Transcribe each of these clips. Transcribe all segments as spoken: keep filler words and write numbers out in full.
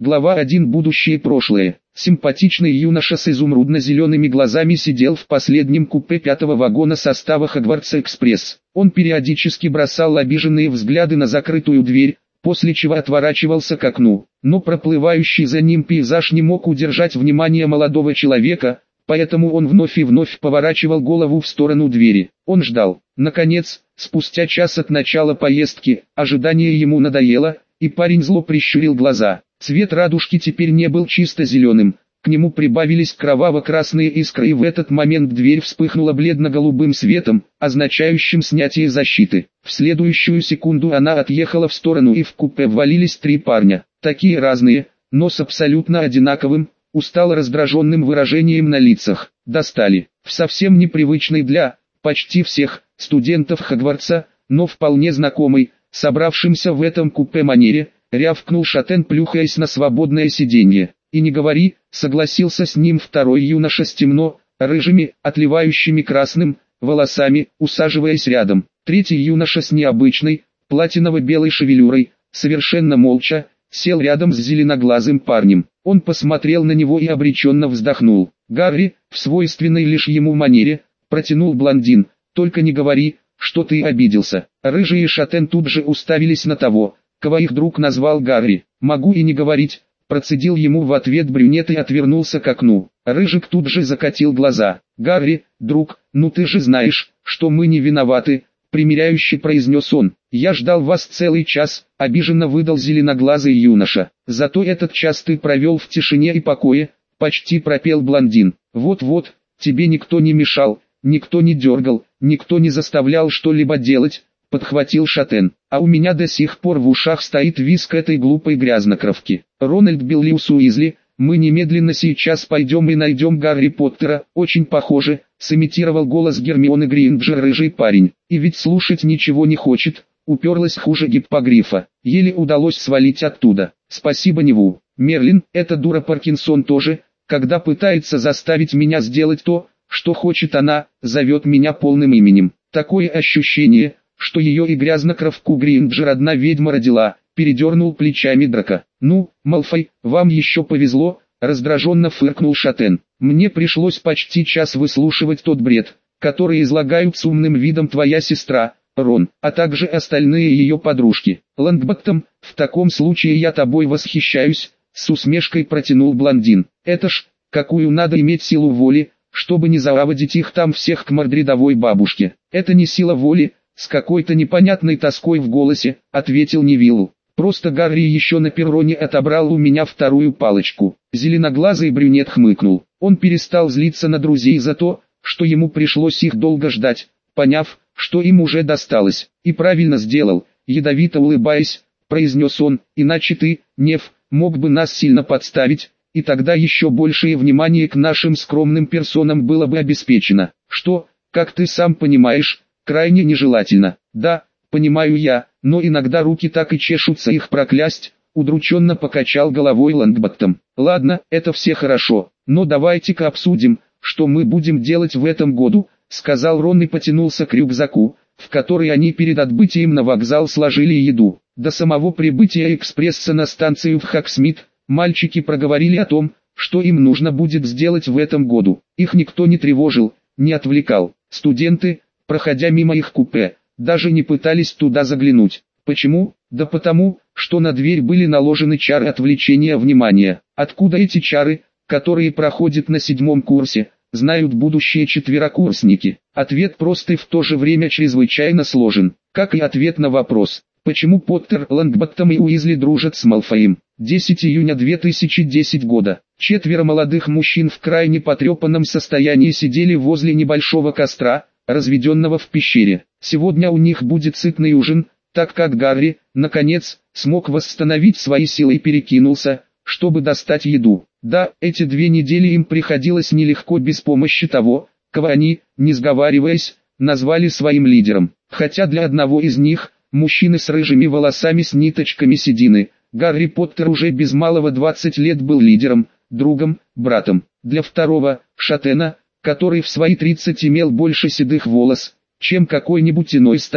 Глава один. Будущее и прошлое. Симпатичный юноша с изумрудно-зелеными глазами сидел в последнем купе пятого вагона состава Хогвартс-экспресс. Он периодически бросал обиженные взгляды на закрытую дверь, после чего отворачивался к окну. Но проплывающий за ним пейзаж не мог удержать внимание молодого человека, поэтому он вновь и вновь поворачивал голову в сторону двери. Он ждал. Наконец, спустя час от начала поездки, ожидание ему надоело, и парень зло прищурил глаза. Цвет радужки теперь не был чисто зеленым, к нему прибавились кроваво-красные искры, и в этот момент дверь вспыхнула бледно-голубым светом, означающим снятие защиты. В следующую секунду она отъехала в сторону, и в купе ввалились три парня, такие разные, но с абсолютно одинаковым, устало раздраженным выражением на лицах. Достали, в совсем непривычной для, почти всех, студентов Хогвартса, но вполне знакомой, собравшимся в этом купе манере, рявкнул Шатен, плюхаясь на свободное сиденье. «И не говори», согласился с ним второй юноша с темно, рыжими, отливающими красным, волосами, усаживаясь рядом. Третий юноша с необычной, платиново-белой шевелюрой, совершенно молча, сел рядом с зеленоглазым парнем. Он посмотрел на него и обреченно вздохнул. «Гарри», в свойственной лишь ему манере, протянул блондин, «только не говори, что ты обиделся». Рыжий и Шатен тут же уставились на того, кого их друг назвал Гарри. «Могу и не говорить», процедил ему в ответ брюнет и отвернулся к окну. Рыжик тут же закатил глаза. «Гарри, друг, ну ты же знаешь, что мы не виноваты», примиряюще произнес он. «Я ждал вас целый час», обиженно выдал зеленоглазый юноша. «Зато этот час ты провел в тишине и покое», почти пропел блондин. «Вот-вот, тебе никто не мешал, никто не дергал, никто не заставлял что-либо делать», подхватил Шатен. «А у меня до сих пор в ушах стоит визг этой глупой грязнокровки. Рональд Беллиус Уизли, мы немедленно сейчас пойдем и найдем Гарри Поттера, очень похоже», сымитировал голос Гермионы Грейнджер рыжий парень. И ведь слушать ничего не хочет, уперлась хуже гиппогрифа. Еле удалось свалить оттуда. «Спасибо, Неву. Мерлин, эта дура Паркинсон тоже, когда пытается заставить меня сделать то, что хочет она, зовет меня полным именем. Такое ощущение, что ее и грязнокровку Грейнджер одна ведьма родила», передернул плечами Драко. «Ну, Малфой, вам еще повезло», раздраженно фыркнул Шатен. «Мне пришлось почти час выслушивать тот бред, который излагают с умным видом твоя сестра, Рон, а также остальные ее подружки. Лонгботтом, в таком случае я тобой восхищаюсь», с усмешкой протянул блондин. «Это ж, какую надо иметь силу воли, чтобы не заводить их там всех к мордридовой бабушке». «Это не сила воли», с какой-то непонятной тоской в голосе, ответил Невиллу. «Просто Гарри еще на перроне отобрал у меня вторую палочку». Зеленоглазый брюнет хмыкнул. Он перестал злиться на друзей за то, что ему пришлось их долго ждать, поняв, что им уже досталось. «И правильно сделал», ядовито улыбаясь, произнес он, «иначе ты, Нев, мог бы нас сильно подставить, и тогда еще большее внимание к нашим скромным персонам было бы обеспечено, что, как ты сам понимаешь, крайне нежелательно». «Да, понимаю я, но иногда руки так и чешутся их проклясть», удрученно покачал головой Лонгботтом. «Ладно, это все хорошо, но давайте-ка обсудим, что мы будем делать в этом году», сказал Рон и потянулся к рюкзаку, в который они перед отбытием на вокзал сложили еду. До самого прибытия экспресса на станцию в Хогсмит, мальчики проговорили о том, что им нужно будет сделать в этом году. Их никто не тревожил, не отвлекал. Студенты, проходя мимо их купе, даже не пытались туда заглянуть. Почему? Да потому, что на дверь были наложены чары отвлечения внимания. Откуда эти чары, которые проходят на седьмом курсе, знают будущие четверокурсники? Ответ прост и в то же время чрезвычайно сложен, как и ответ на вопрос, почему Поттер, Лонгботтом и Уизли дружат с Малфоем. десятого июня две тысячи десятого года. Четверо молодых мужчин в крайне потрепанном состоянии сидели возле небольшого костра, разведенного в пещере. Сегодня у них будет сытный ужин, так как Гарри, наконец, смог восстановить свои силы и перекинулся, чтобы достать еду. Да, эти две недели им приходилось нелегко без помощи того, кого они, не сговариваясь, назвали своим лидером. Хотя для одного из них, мужчины с рыжими волосами с ниточками седины, Гарри Поттер уже без малого двадцать лет был лидером, другом, братом. Для второго, Шатена, который в свои тридцать имел больше седых волос, чем какой-нибудь иной старик,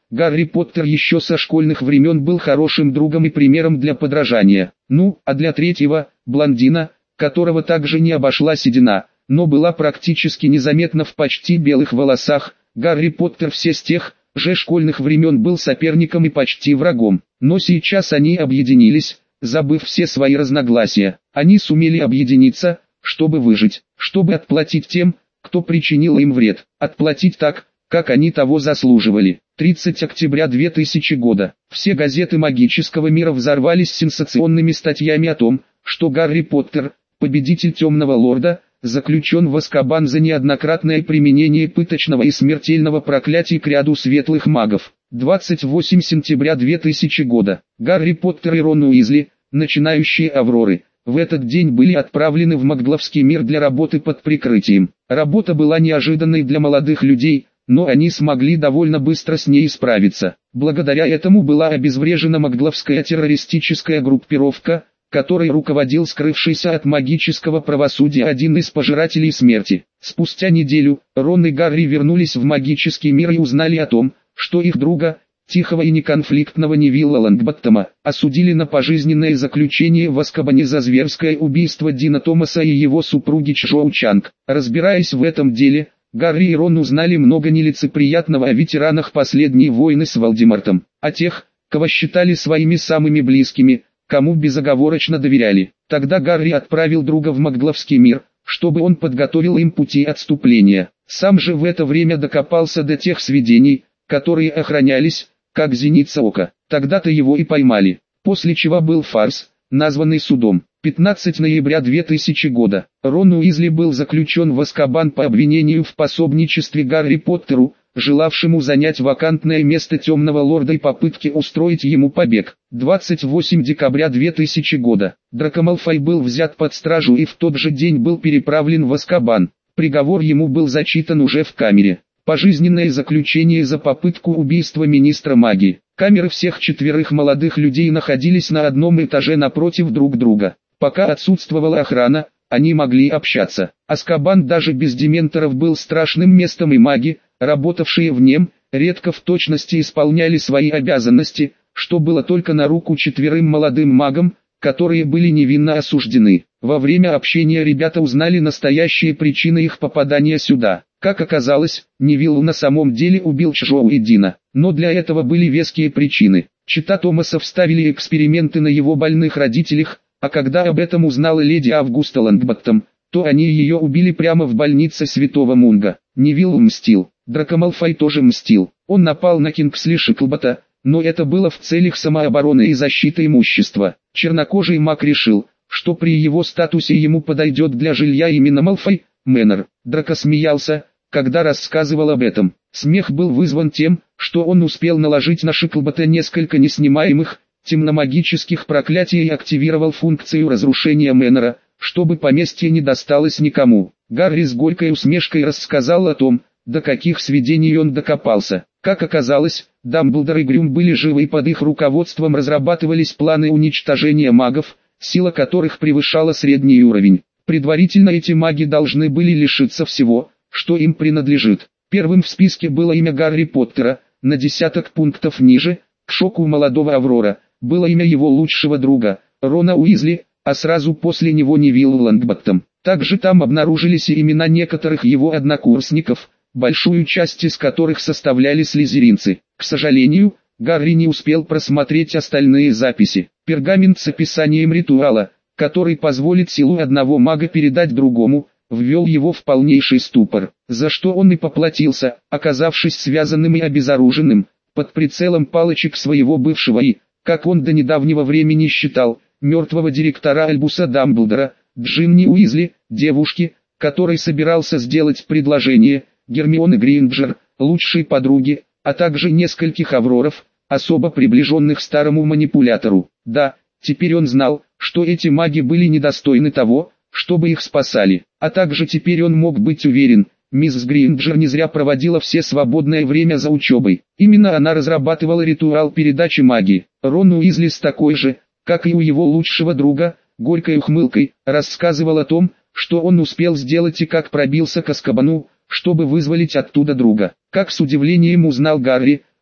Гарри Поттер еще со школьных времен был хорошим другом и примером для подражания. Ну, а для третьего, блондина, которого также не обошла седина, но была практически незаметна в почти белых волосах, Гарри Поттер все с тех же школьных времен был соперником и почти врагом. Но сейчас они объединились, забыв все свои разногласия. Они сумели объединиться, чтобы выжить, чтобы отплатить тем, кто причинил им вред, отплатить так, как они того заслуживали. тридцатого октября две тысячи года. Все газеты магического мира взорвались сенсационными статьями о том, что Гарри Поттер, победитель Темного Лорда, заключен в Азкабан за неоднократное применение пыточного и смертельного проклятия к ряду светлых магов. двадцать восьмого сентября две тысячи года. Гарри Поттер и Рон Уизли, начинающие Авроры, в этот день были отправлены в Магловский мир для работы под прикрытием. Работа была неожиданной для молодых людей, но они смогли довольно быстро с ней справиться. Благодаря этому была обезврежена магловская террористическая группировка, которой руководил скрывшийся от магического правосудия один из пожирателей смерти. Спустя неделю, Рон и Гарри вернулись в магический мир и узнали о том, что их друга, тихого и неконфликтного Невилла Лонгботтома, осудили на пожизненное заключение в Азкабане за зверское убийство Дина Томаса и его супруги Чжоу Чанг. Разбираясь в этом деле, Гарри и Рон узнали много нелицеприятного о ветеранах последней войны с Волдемортом, о тех, кого считали своими самыми близкими, кому безоговорочно доверяли. Тогда Гарри отправил друга в Магловский мир, чтобы он подготовил им пути отступления. Сам же в это время докопался до тех сведений, которые охранялись, как зеница ока. Тогда-то его и поймали, после чего был фарс, названный судом. пятнадцатого ноября две тысячи года. Рон Уизли был заключен в Азкабан по обвинению в пособничестве Гарри Поттеру, желавшему занять вакантное место Темного Лорда и попытке устроить ему побег. двадцать восьмого декабря две тысячи года. Драко Малфой был взят под стражу и в тот же день был переправлен в Азкабан. Приговор ему был зачитан уже в камере. Пожизненное заключение за попытку убийства министра магии. Камеры всех четверых молодых людей находились на одном этаже напротив друг друга. Пока отсутствовала охрана, они могли общаться. Азкабан даже без дементоров был страшным местом, и маги, работавшие в нем, редко в точности исполняли свои обязанности, что было только на руку четверым молодым магам, которые были невинно осуждены. Во время общения ребята узнали настоящие причины их попадания сюда. Как оказалось, Невилл на самом деле убил Чжоу и Дина, но для этого были веские причины. Чита Томаса вставили эксперименты на его больных родителях, а когда об этом узнала леди Августа Лонгботтом, то они ее убили прямо в больнице Святого Мунга. Невилл мстил, Драко Малфой тоже мстил. Он напал на Кингсли Шеклбота, но это было в целях самообороны и защиты имущества. Чернокожий маг решил, что при его статусе ему подойдет для жилья именно Малфой Мэннер. Драко смеялся, когда рассказывал об этом. Смех был вызван тем, что он успел наложить на Шеклбота несколько неснимаемых, темномагических проклятий и активировал функцию разрушения Мэннера, чтобы поместье не досталось никому. Гарри с горькой усмешкой рассказал о том, до каких сведений он докопался. Как оказалось, Дамблдор и Грюм были живы, и под их руководством разрабатывались планы уничтожения магов, сила которых превышала средний уровень. Предварительно эти маги должны были лишиться всего, что им принадлежит. Первым в списке было имя Гарри Поттера, на десяток пунктов ниже, к шоку молодого Аврора, было имя его лучшего друга, Рона Уизли, а сразу после него Невилл Лонгботтом. Также там обнаружились и имена некоторых его однокурсников, большую часть из которых составляли слизеринцы. К сожалению, Гарри не успел просмотреть остальные записи. Пергамент с описанием ритуала, который позволит силу одного мага передать другому, ввел его в полнейший ступор, за что он и поплатился, оказавшись связанным и обезоруженным, под прицелом палочек своего бывшего и, как он до недавнего времени считал, мертвого директора Альбуса Дамблдора, Джинни Уизли, девушки, которой собирался сделать предложение, Гермионы Грейнджер, лучшей подруги, а также нескольких Авроров, особо приближенных старому манипулятору. Да, теперь он знал, что эти маги были недостойны того, чтобы их спасали. А также теперь он мог быть уверен, мисс Грейнджер не зря проводила все свободное время за учебой. Именно она разрабатывала ритуал передачи магии. Рон Уизли с такой же, как и у его лучшего друга, горькой ухмылкой, рассказывал о том, что он успел сделать и как пробился к Азкабану, чтобы вызволить оттуда друга. Как с удивлением узнал Гарри,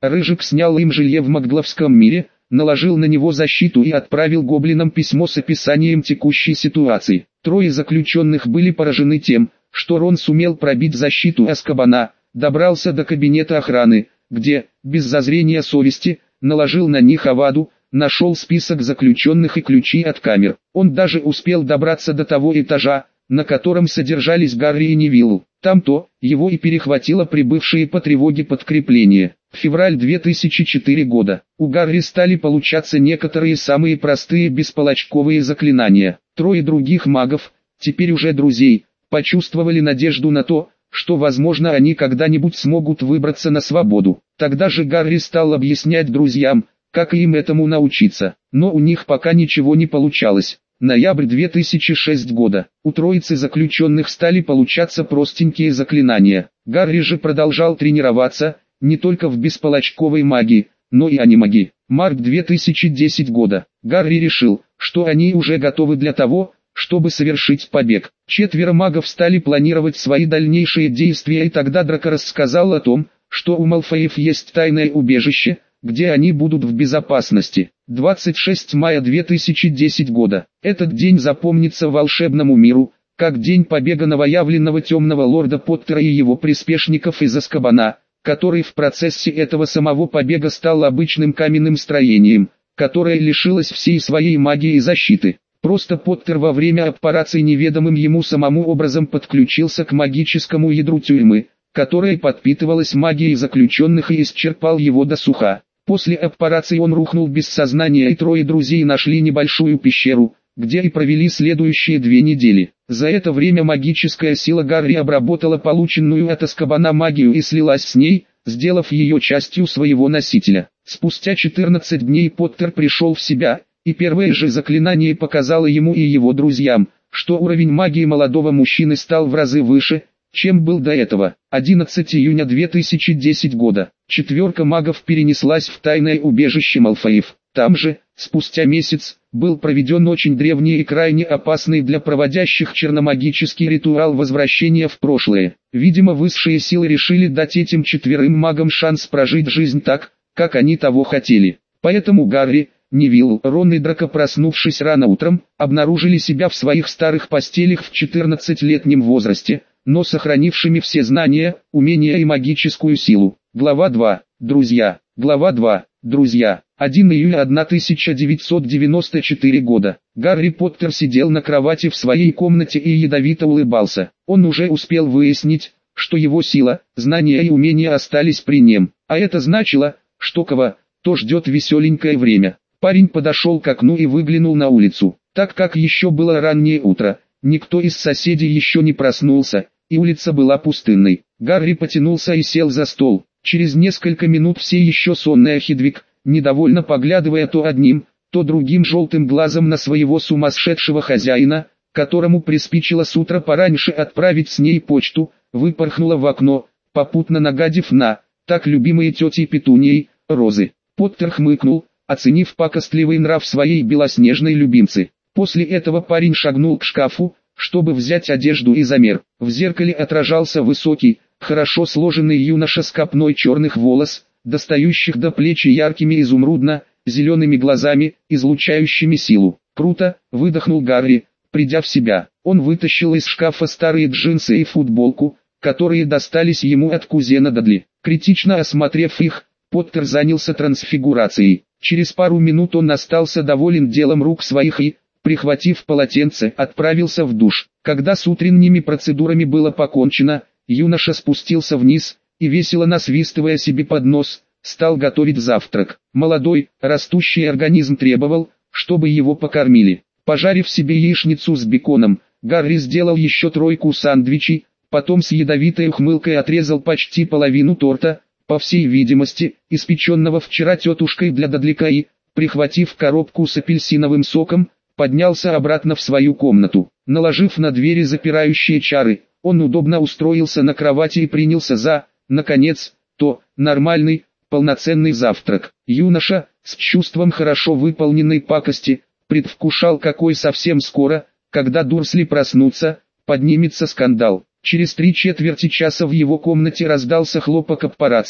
Рыжик снял им жилье в Макдловском мире, наложил на него защиту и отправил гоблинам письмо с описанием текущей ситуации. Трое заключенных были поражены тем, что Рон сумел пробить защиту Азкабана, добрался до кабинета охраны, где, без зазрения совести, наложил на них Аваду, нашел список заключенных и ключи от камер. Он даже успел добраться до того этажа, на котором содержались Гарри и Невилл. Там-то его и перехватило прибывшие по тревоге подкрепление. Февраль две тысячи четвёртого года. У Гарри стали получаться некоторые самые простые бесполочковые заклинания. Трое других магов, теперь уже друзей, почувствовали надежду на то, что возможно они когда-нибудь смогут выбраться на свободу. Тогда же Гарри стал объяснять друзьям, как им этому научиться. Но у них пока ничего не получалось. Ноябрь две тысячи шестого года. У троицы заключенных стали получаться простенькие заклинания. Гарри же продолжал тренироваться, не только в бесполочковой магии, но и анимагии. Март две тысячи десятого года. Гарри решил, что они уже готовы для того, чтобы совершить побег. Четверо магов стали планировать свои дальнейшие действия, и тогда Драко рассказал о том, что у Малфоев есть тайное убежище, где они будут в безопасности. двадцать шестого мая две тысячи десятого года. Этот день запомнится волшебному миру, как день побега новоявленного темного лорда Поттера и его приспешников из Азкабана, который в процессе этого самого побега стал обычным каменным строением, которое лишилось всей своей магии и защиты. Просто Поттер во время операции неведомым ему самому образом подключился к магическому ядру тюрьмы, которое подпитывалось магией заключенных, и исчерпал его досуха. После операции он рухнул без сознания, и трое друзей нашли небольшую пещеру, где и провели следующие две недели. За это время магическая сила Гарри обработала полученную от Азкабана магию и слилась с ней, сделав ее частью своего носителя. Спустя четырнадцать дней Поттер пришел в себя, и первое же заклинание показало ему и его друзьям, что уровень магии молодого мужчины стал в разы выше, чем был до этого. одиннадцатого июня две тысячи десятого года. Четверка магов перенеслась в тайное убежище Малфоев. Там же, спустя месяц, был проведен очень древний и крайне опасный для проводящих черномагический ритуал возвращения в прошлое. Видимо, высшие силы решили дать этим четверым магам шанс прожить жизнь так, как они того хотели. Поэтому Гарри, Невилл, Рон и Драко, проснувшись рано утром, обнаружили себя в своих старых постелях в четырнадцатилетнем возрасте, но сохранившими все знания, умения и магическую силу. Глава два. Друзья. Глава два. Друзья. первого июля тысяча девятьсот девяносто четвёртого года. Гарри Поттер сидел на кровати в своей комнате и ядовито улыбался. Он уже успел выяснить, что его сила, знания и умения остались при нем. А это значило, что кого то ждет веселенькое время. Парень подошел к окну и выглянул на улицу. Так как еще было раннее утро, никто из соседей еще не проснулся, и улица была пустынной. Гарри потянулся и сел за стол. Через несколько минут все еще сонная Хедвиг, недовольно поглядывая то одним, то другим желтым глазом на своего сумасшедшего хозяина, которому приспичило с утра пораньше отправить с ней почту, выпорхнула в окно, попутно нагадив на, так любимые тетей Петунией, розы. Поттер хмыкнул, оценив пакостливый нрав своей белоснежной любимцы. После этого парень шагнул к шкафу, чтобы взять одежду и замер. В зеркале отражался высокий, хорошо сложенный юноша с копной черных волос, достающих до плеч яркими изумрудно-зелеными глазами, излучающими силу. «Круто!» — выдохнул Гарри, придя в себя. Он вытащил из шкафа старые джинсы и футболку, которые достались ему от кузена Дадли. Критично осмотрев их, Поттер занялся трансфигурацией. Через пару минут он остался доволен делом рук своих и, прихватив полотенце, отправился в душ. Когда с утренними процедурами было покончено, юноша спустился вниз и, весело насвистывая себе под нос, стал готовить завтрак. Молодой, растущий организм требовал, чтобы его покормили. Пожарив себе яичницу с беконом, Гарри сделал еще тройку сандвичей, потом с ядовитой ухмылкой отрезал почти половину торта, по всей видимости, испеченного вчера тетушкой для Дадлика, и, прихватив коробку с апельсиновым соком, поднялся обратно в свою комнату. Наложив на двери запирающие чары, он удобно устроился на кровати и принялся за, наконец, то, нормальный, полноценный завтрак. Юноша, с чувством хорошо выполненной пакости, предвкушал, какой совсем скоро, когда Дурсли проснутся, поднимется скандал. Через три четверти часа в его комнате раздался хлопок аппарации.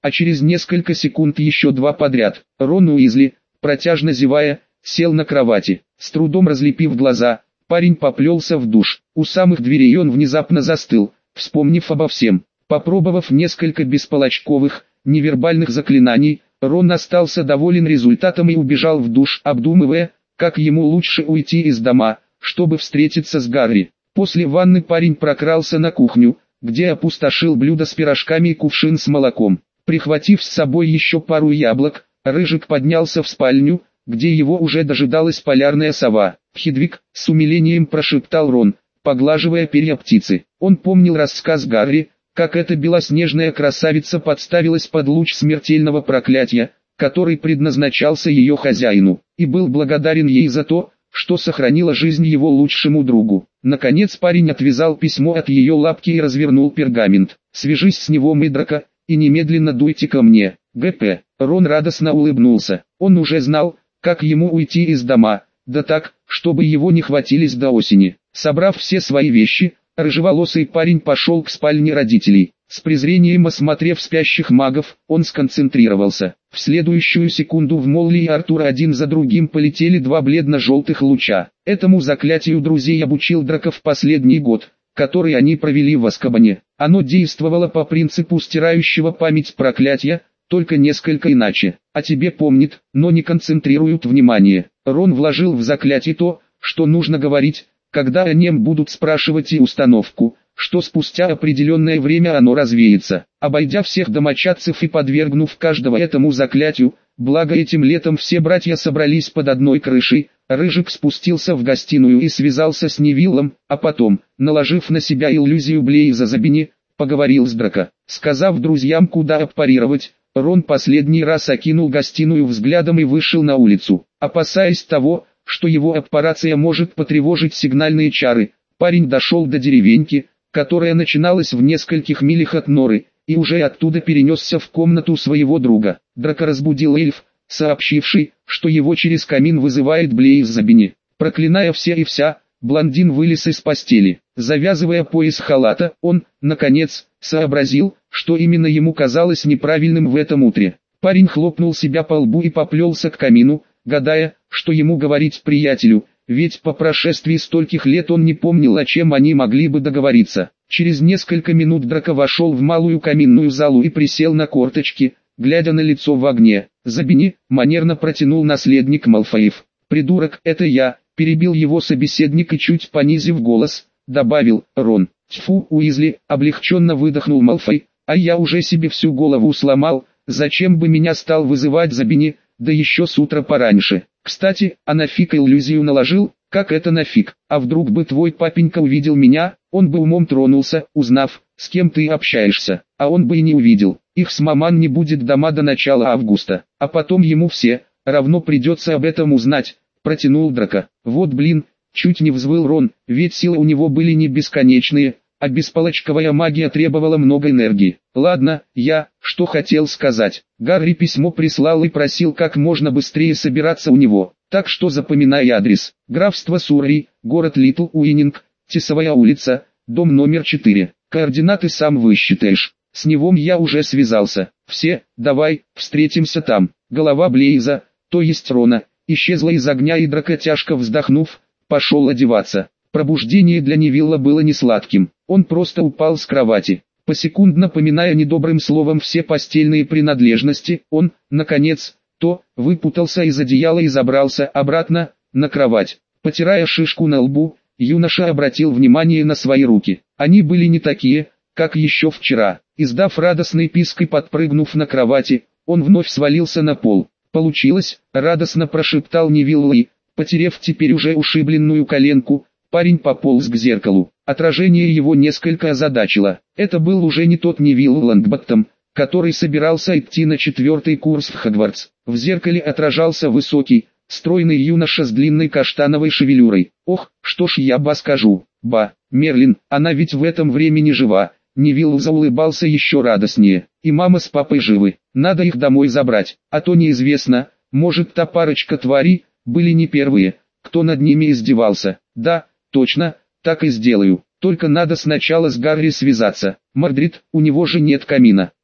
а через несколько секунд еще два подряд. Рон Уизли, протяжно зевая, сел на кровати. С трудом разлепив глаза, парень поплелся в душ. У самых дверей он внезапно застыл, вспомнив обо всем. Попробовав несколько бесполочковых, невербальных заклинаний, Рон остался доволен результатом и убежал в душ, обдумывая, как ему лучше уйти из дома, чтобы встретиться с Гарри. После ванны парень прокрался на кухню, где опустошил блюдо с пирожками и кувшин с молоком. Прихватив с собой еще пару яблок, Рыжик поднялся в спальню, где его уже дожидалась полярная сова. «Хедвиг», — с умилением прошептал Рон, поглаживая перья птицы. Он помнил рассказ Гарри, как эта белоснежная красавица подставилась под луч смертельного проклятия, который предназначался ее хозяину, и был благодарен ей за то, что сохранила жизнь его лучшему другу. Наконец парень отвязал письмо от ее лапки и развернул пергамент. «Свяжись с него, Мидрака, и немедленно дуйте ко мне». ГП. Рон радостно улыбнулся. Он уже знал, как ему уйти из дома, да так, чтобы его не хватились до осени. Собрав все свои вещи, рыжеволосый парень пошел к спальне родителей. С презрением осмотрев спящих магов, он сконцентрировался. В следующую секунду в Молли и Артура один за другим полетели два бледно-желтых луча. Этому заклятию друзей обучил Драко в последний год, который они провели в Азкабане. Оно действовало по принципу стирающего память проклятия, только несколько иначе. А тебе помнит, но не концентрируют внимание. Рон вложил в заклятие то, что нужно говорить, когда о нем будут спрашивать, и установку, что спустя определенное время оно развеется. Обойдя всех домочадцев и подвергнув каждого этому заклятию, благо этим летом все братья собрались под одной крышей, Рыжик спустился в гостиную и связался с Невиллом, а потом, наложив на себя иллюзию Блейза Забини, поговорил с Драко. Сказав друзьям, куда аппарировать, Рон последний раз окинул гостиную взглядом и вышел на улицу. Опасаясь того, что его аппарация может потревожить сигнальные чары, парень дошел до деревеньки, которая начиналась в нескольких милях от Норы, и уже оттуда перенесся в комнату своего друга. Драко разбудил эльф, сообщивший, что его через камин вызывает Блейз Забини. Проклиная все и вся, блондин вылез из постели. Завязывая пояс халата, он, наконец, сообразил, что именно ему казалось неправильным в этом утре. Парень хлопнул себя по лбу и поплелся к камину, гадая, что ему говорить приятелю, ведь по прошествии стольких лет он не помнил, о чем они могли бы договориться. Через несколько минут Драко вошел в малую каминную залу и присел на корточки, глядя на лицо в огне. «Забини», — манерно протянул наследник Малфоев. «Придурок, это я», — перебил его собеседник и чуть понизив голос, добавил: «Рон». «Тьфу, Уизли», — облегченно выдохнул Малфой, «а я уже себе всю голову сломал, зачем бы меня стал вызывать Забини, да еще с утра пораньше. Кстати, а нафиг иллюзию наложил? Как это нафиг? А вдруг бы твой папенька увидел меня, он бы умом тронулся, узнав, с кем ты общаешься, а он бы и не увидел. Их с маман не будет дома до начала августа, а потом ему все равно придется об этом узнать», — протянул Драко. «Вот блин», — чуть не взвыл Рон, ведь силы у него были не бесконечные, а беспалочковая магия требовала много энергии. «Ладно, я, что хотел сказать. Гарри письмо прислал и просил как можно быстрее собираться у него, так что запоминай адрес. Графство Суррей, город Литл Уиннинг, Тесовая улица, дом номер четыре. Координаты сам высчитаешь. С Невом я уже связался. Все, давай, встретимся там». Голова Блейза, то есть Рона, исчезла из огня, и Драко, тяжко вздохнув, пошел одеваться. Пробуждение для Невилла было не сладким. Он просто упал с кровати. Посекундно поминая недобрым словом все постельные принадлежности, он, наконец, то, выпутался из одеяла и забрался обратно, на кровать. Потирая шишку на лбу, юноша обратил внимание на свои руки. Они были не такие, как еще вчера. Издав радостный писк и подпрыгнув на кровати, он вновь свалился на пол. «Получилось», — радостно прошептал Невилл и, потерев теперь уже ушибленную коленку, парень пополз к зеркалу. Отражение его несколько озадачило. Это был уже не тот Невилл Лонгботтом, который собирался идти на четвертый курс в Хогвартс. В зеркале отражался высокий, стройный юноша с длинной каштановой шевелюрой. «Ох, что ж я ба скажу, ба, Мерлин, она ведь в этом времени жива». Невилл заулыбался еще радостнее. «И мама с папой живы, надо их домой забрать, а то неизвестно, может та парочка тварей были не первые, кто над ними издевался. Да, точно, так и сделаю, только надо сначала с Гарри связаться. Мордрид, у него же нет камина».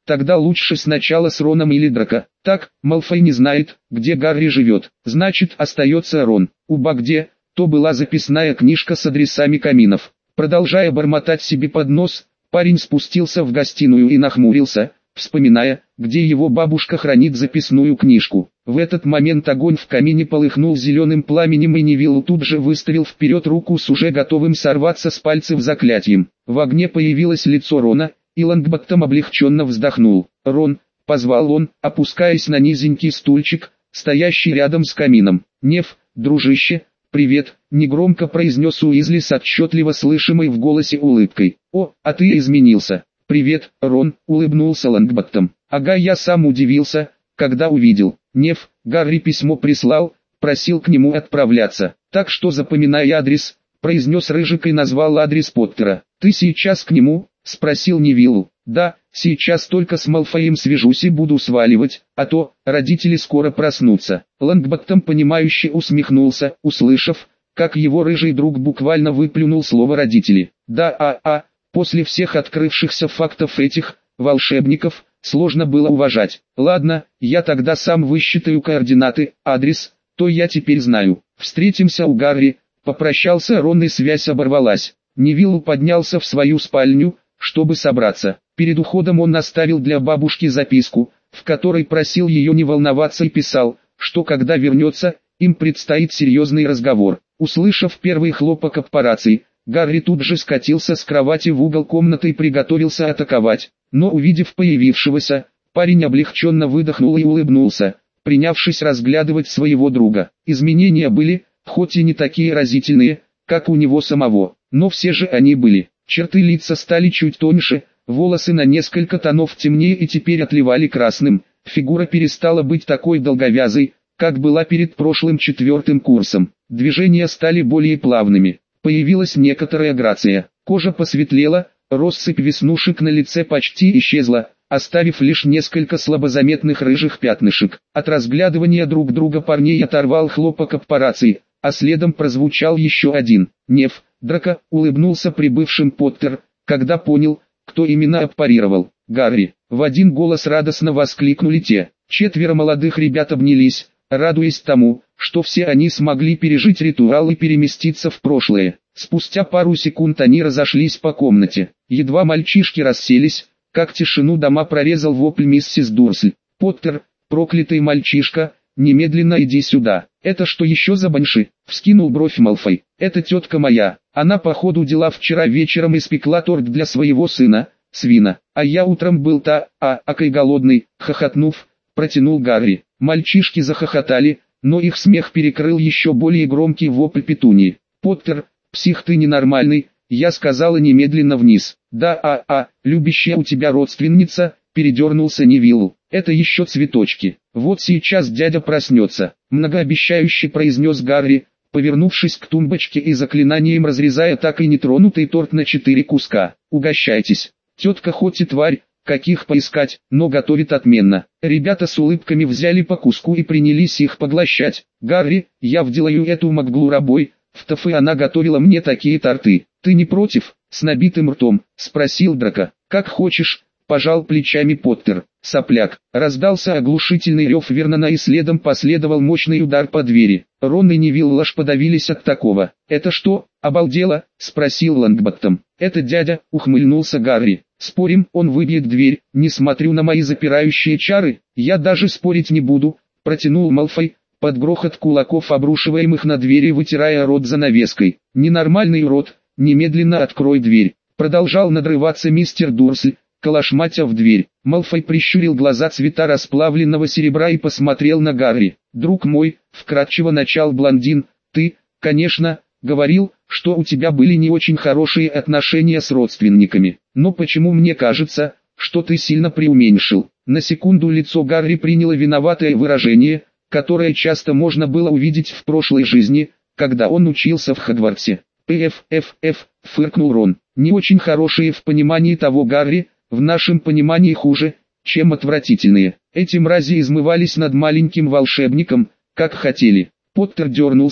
Тогда лучше сначала с Роном или Драко. Так, Малфой не знает, где Гарри живет. Значит, остается Рон. У Багде, то была записная книжка с адресами каминов. Продолжая бормотать себе под нос, парень спустился в гостиную и нахмурился, вспоминая, где его бабушка хранит записную книжку. В этот момент огонь в камине полыхнул зеленым пламенем, и Невилл тут же выставил вперед руку с уже готовым сорваться с пальцев заклятием. В огне появилось лицо Рона, и Лонгботтом облегченно вздохнул. «Рон», — позвал он, опускаясь на низенький стульчик, стоящий рядом с камином. «Нев, дружище, привет», — негромко произнес Уизли с отчетливо слышимой в голосе улыбкой. «О, а ты изменился». «Привет, Рон», — улыбнулся Лонгботтом. «Ага, я сам удивился, когда увидел. Нев, Гарри письмо прислал, просил к нему отправляться. Так что запоминай адрес», — произнес Рыжик и назвал адрес Поттера. «Ты сейчас к нему?» — спросил Невилл. «Да, сейчас только с Малфоем свяжусь и буду сваливать, а то родители скоро проснутся». Лонгботтом понимающе усмехнулся, услышав, как его рыжий друг буквально выплюнул слово «родители». «Да, а, а, после всех открывшихся фактов этих волшебников сложно было уважать. Ладно, я тогда сам высчитаю координаты, адрес, то я теперь знаю. Встретимся у Гарри». Попрощался Рон, и связь оборвалась. Невилл поднялся в свою спальню, чтобы собраться. Перед уходом он оставил для бабушки записку, в которой просил ее не волноваться, и писал, что когда вернется, им предстоит серьезный разговор. Услышав первый хлопок аппарации, Гарри тут же скатился с кровати в угол комнаты и приготовился атаковать. Но увидев появившегося, парень облегченно выдохнул и улыбнулся, принявшись разглядывать своего друга. Изменения были, хоть и не такие разительные, как у него самого, но все же они были. Черты лица стали чуть тоньше, волосы на несколько тонов темнее и теперь отливали красным. Фигура перестала быть такой долговязой, как была перед прошлым четвертым курсом. Движения стали более плавными. Появилась некоторая грация. Кожа посветлела, россыпь веснушек на лице почти исчезла, оставив лишь несколько слабозаметных рыжих пятнышек. От разглядывания друг друга парней оторвал хлопок аппарации, а следом прозвучал еще один. «Нев, Драко», — улыбнулся прибывшим Поттер, когда понял, кто именно аппарировал. «Гарри», — в один голос радостно воскликнули те. Четверо молодых ребят обнялись, радуясь тому, что все они смогли пережить ритуал и переместиться в прошлое. Спустя пару секунд они разошлись по комнате. Едва мальчишки расселись, как тишину дома прорезал вопль миссис Дурсль. «Поттер, проклятый мальчишка, немедленно иди сюда». «Это что еще за банши?» — вскинул бровь Малфой. «Это тетка моя. Она по ходу дела вчера вечером испекла торт для своего сына, свина. А я утром был та, а, акой голодный», — хохотнув, протянул Гарри. Мальчишки захохотали, но их смех перекрыл еще более громкий вопль Петунии. «Поттер, псих ты ненормальный», — я сказала немедленно вниз. «Да, а, а, любящая у тебя родственница», — передернулся Невилл. «Это еще цветочки. Вот сейчас дядя проснется», — многообещающе произнес Гарри, повернувшись к тумбочке и заклинанием разрезая так и нетронутый торт на четыре куска. «Угощайтесь. Тетка хоть и тварь, каких поискать, но готовит отменно». Ребята с улыбками взяли по куску и принялись их поглощать. «Гарри, я вделаю эту Макглу рабой, в Тафе она готовила мне такие торты. Ты не против?» — с набитым ртом спросил Драко. «Как хочешь», — пожал плечами Поттер. «Сопляк!» Раздался оглушительный рев Вернона, и следом последовал мощный удар по двери. Рон и Невилл аж подавились от такого. «Это что, обалдело?» — спросил Лонгботтом. «Это дядя», — ухмыльнулся Гарри. «Спорим, он выбьет дверь, не смотрю на мои запирающие чары?» «Я даже спорить не буду», — протянул Малфой, под грохот кулаков, обрушиваемых на двери, вытирая рот занавеской. «Ненормальный урод, немедленно открой дверь», — продолжал надрываться мистер Дурсль, калашматя в дверь. Малфой прищурил глаза цвета расплавленного серебра и посмотрел на Гарри. «Друг мой», — вкратчиво начал блондин, — «ты, конечно, говорил, что у тебя были не очень хорошие отношения с родственниками. Но почему мне кажется, что ты сильно преуменьшил?» На секунду лицо Гарри приняло виноватое выражение, которое часто можно было увидеть в прошлой жизни, когда он учился в Хогвартсе. «Ф, Ф, Ф», — фыркнул Рон. «Не очень хорошие в понимании того, Гарри, в нашем понимании хуже, чем отвратительные. Эти мрази измывались над маленьким волшебником, как хотели». Поттер дернулся,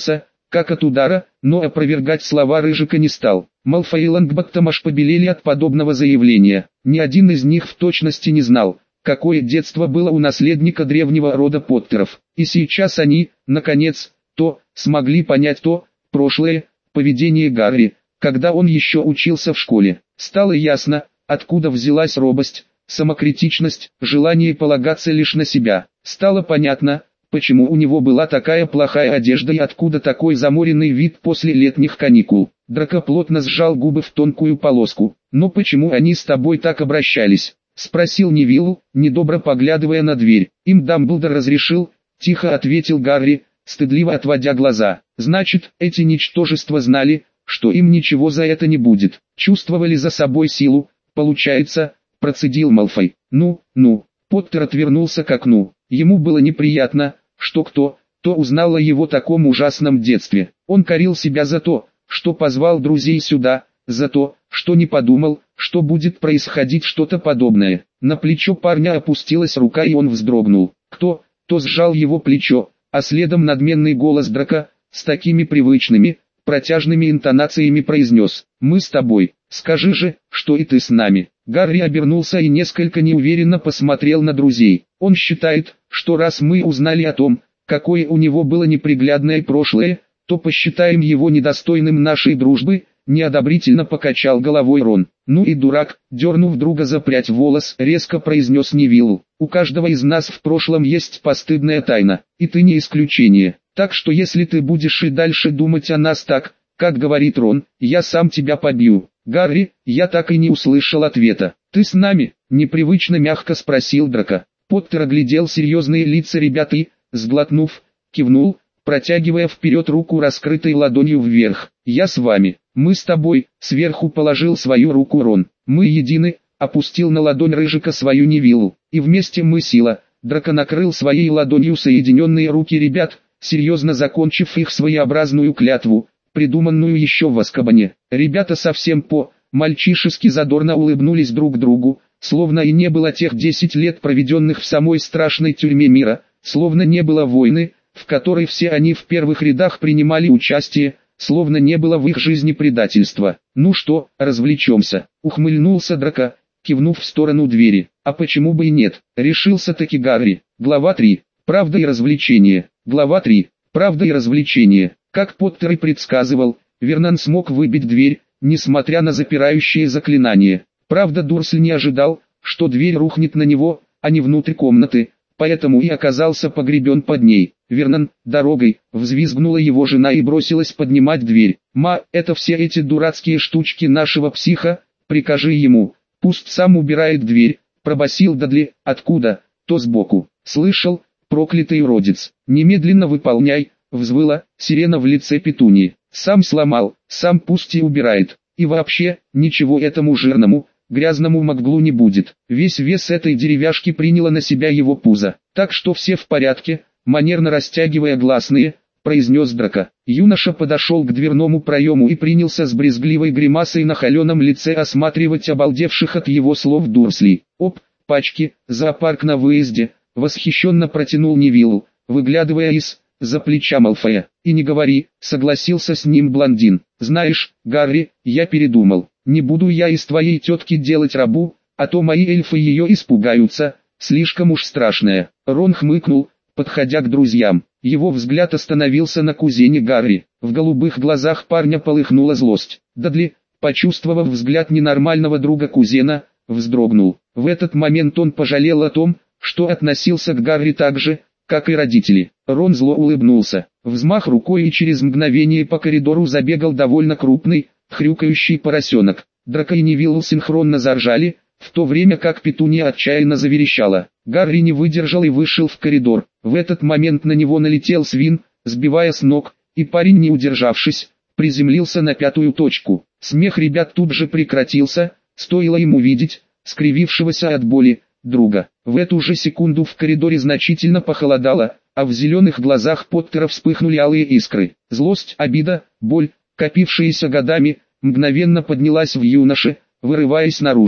как от удара, но опровергать слова Рыжика не стал. Малфой и Лонгбаттом аж побелели от подобного заявления. Ни один из них в точности не знал, какое детство было у наследника древнего рода Поттеров. И сейчас они, наконец, то, смогли понять то, прошлое, поведение Гарри, когда он еще учился в школе. Стало ясно, откуда взялась робость, самокритичность, желание полагаться лишь на себя. Стало понятно, почему у него была такая плохая одежда и откуда такой заморенный вид после летних каникул. Драко плотно сжал губы в тонкую полоску. «Но почему они с тобой так обращались?» — спросил Невилл, недобро поглядывая на дверь. «Им Дамблдор разрешил», — тихо ответил Гарри, стыдливо отводя глаза. «Значит, эти ничтожества знали, что им ничего за это не будет. Чувствовали за собой силу, получается», — процедил Малфой. «Ну, ну». Поттер отвернулся к окну. Ему было неприятно, что кто-то узнал о его таком ужасном детстве. Он корил себя за то, что позвал друзей сюда, за то, что не подумал, что будет происходить что-то подобное. На плечо парня опустилась рука и он вздрогнул. Кто-то сжал его плечо, а следом надменный голос Драко, с такими привычными, протяжными интонациями произнес: «Мы с тобой, скажи же, что и ты с нами». Гарри обернулся и несколько неуверенно посмотрел на друзей. Он считает, что раз мы узнали о том, какое у него было неприглядное прошлое, то посчитаем его недостойным нашей дружбы, неодобрительно покачал головой Рон. «Ну и дурак», дернув друга за прядь волос, резко произнес Невилл. «У каждого из нас в прошлом есть постыдная тайна, и ты не исключение. Так что если ты будешь и дальше думать о нас так, как говорит Рон, я сам тебя побью». «Гарри, я так и не услышал ответа. Ты с нами?» — непривычно мягко спросил Драко. Поттер оглядел серьезные лица ребят и, сглотнув, кивнул, протягивая вперед руку раскрытой ладонью вверх. «Я с вами». «Мы с тобой», — сверху положил свою руку Рон. «Мы едины», — опустил на ладонь Рыжика свою Невиллу. «И вместе мы сила». Драко накрыл своей ладонью соединенные руки ребят, серьезно закончив их своеобразную клятву, придуманную еще в Азкабане. Ребята совсем по-мальчишески задорно улыбнулись друг другу, словно и не было тех десять лет, проведенных в самой страшной тюрьме мира, словно не было войны, в которой все они в первых рядах принимали участие, словно не было в их жизни предательства. «Ну что, развлечемся?» — ухмыльнулся Драко, кивнув в сторону двери. «А почему бы и нет?» — решился-таки Гарри. Глава три. Правда и развлечение. Глава три. Правда и развлечение. Как Поттер и предсказывал, Вернон смог выбить дверь, несмотря на запирающее заклинание. Правда, Дурсль не ожидал, что дверь рухнет на него, а не внутрь комнаты, поэтому и оказался погребен под ней. «Вернон, дорогой!» — взвизгнула его жена и бросилась поднимать дверь. «Ма, это все эти дурацкие штучки нашего психа, прикажи ему, пусть сам убирает дверь», — пробасил Дадли. «Откуда?» «То сбоку». «Слышал, проклятый уродец, немедленно выполняй», — взвыла сирена в лице Петунии. «Сам сломал, сам пусть и убирает. И вообще, ничего этому жирному, грязному Макглу не будет. Весь вес этой деревяшки приняла на себя его пузо. Так что все в порядке», — манерно растягивая гласные, произнес Драко. Юноша подошел к дверному проему и принялся с брезгливой гримасой на холеном лице осматривать обалдевших от его слов Дурслей. «Оп, пачки, зоопарк на выезде», — восхищенно протянул Невилл, выглядывая из-за плеча Малфоя. «И не говори», — согласился с ним блондин. «Знаешь, Гарри, я передумал. Не буду я из твоей тетки делать рабу, а то мои эльфы ее испугаются, слишком уж страшная». Рон хмыкнул, подходя к друзьям. Его взгляд остановился на кузене Гарри. В голубых глазах парня полыхнула злость. Дадли, почувствовав взгляд ненормального друга кузена, вздрогнул. В этот момент он пожалел о том, что относился к Гарри так же, как и родители. Рон зло улыбнулся. Взмах рукой, и через мгновение по коридору забегал довольно крупный, хрюкающий поросенок. Драко и Невилл синхронно заржали, в то время как Петунья отчаянно заверещала. Гарри не выдержал и вышел в коридор. В этот момент на него налетел свин, сбивая с ног, и парень, не удержавшись, приземлился на пятую точку. Смех ребят тут же прекратился, стоило ему видеть скривившегося от боли друга. В эту же секунду в коридоре значительно похолодало, а в зеленых глазах Поттера вспыхнули алые искры. Злость, обида, боль, копившиеся годами, мгновенно поднялась в юноше, вырываясь наружу.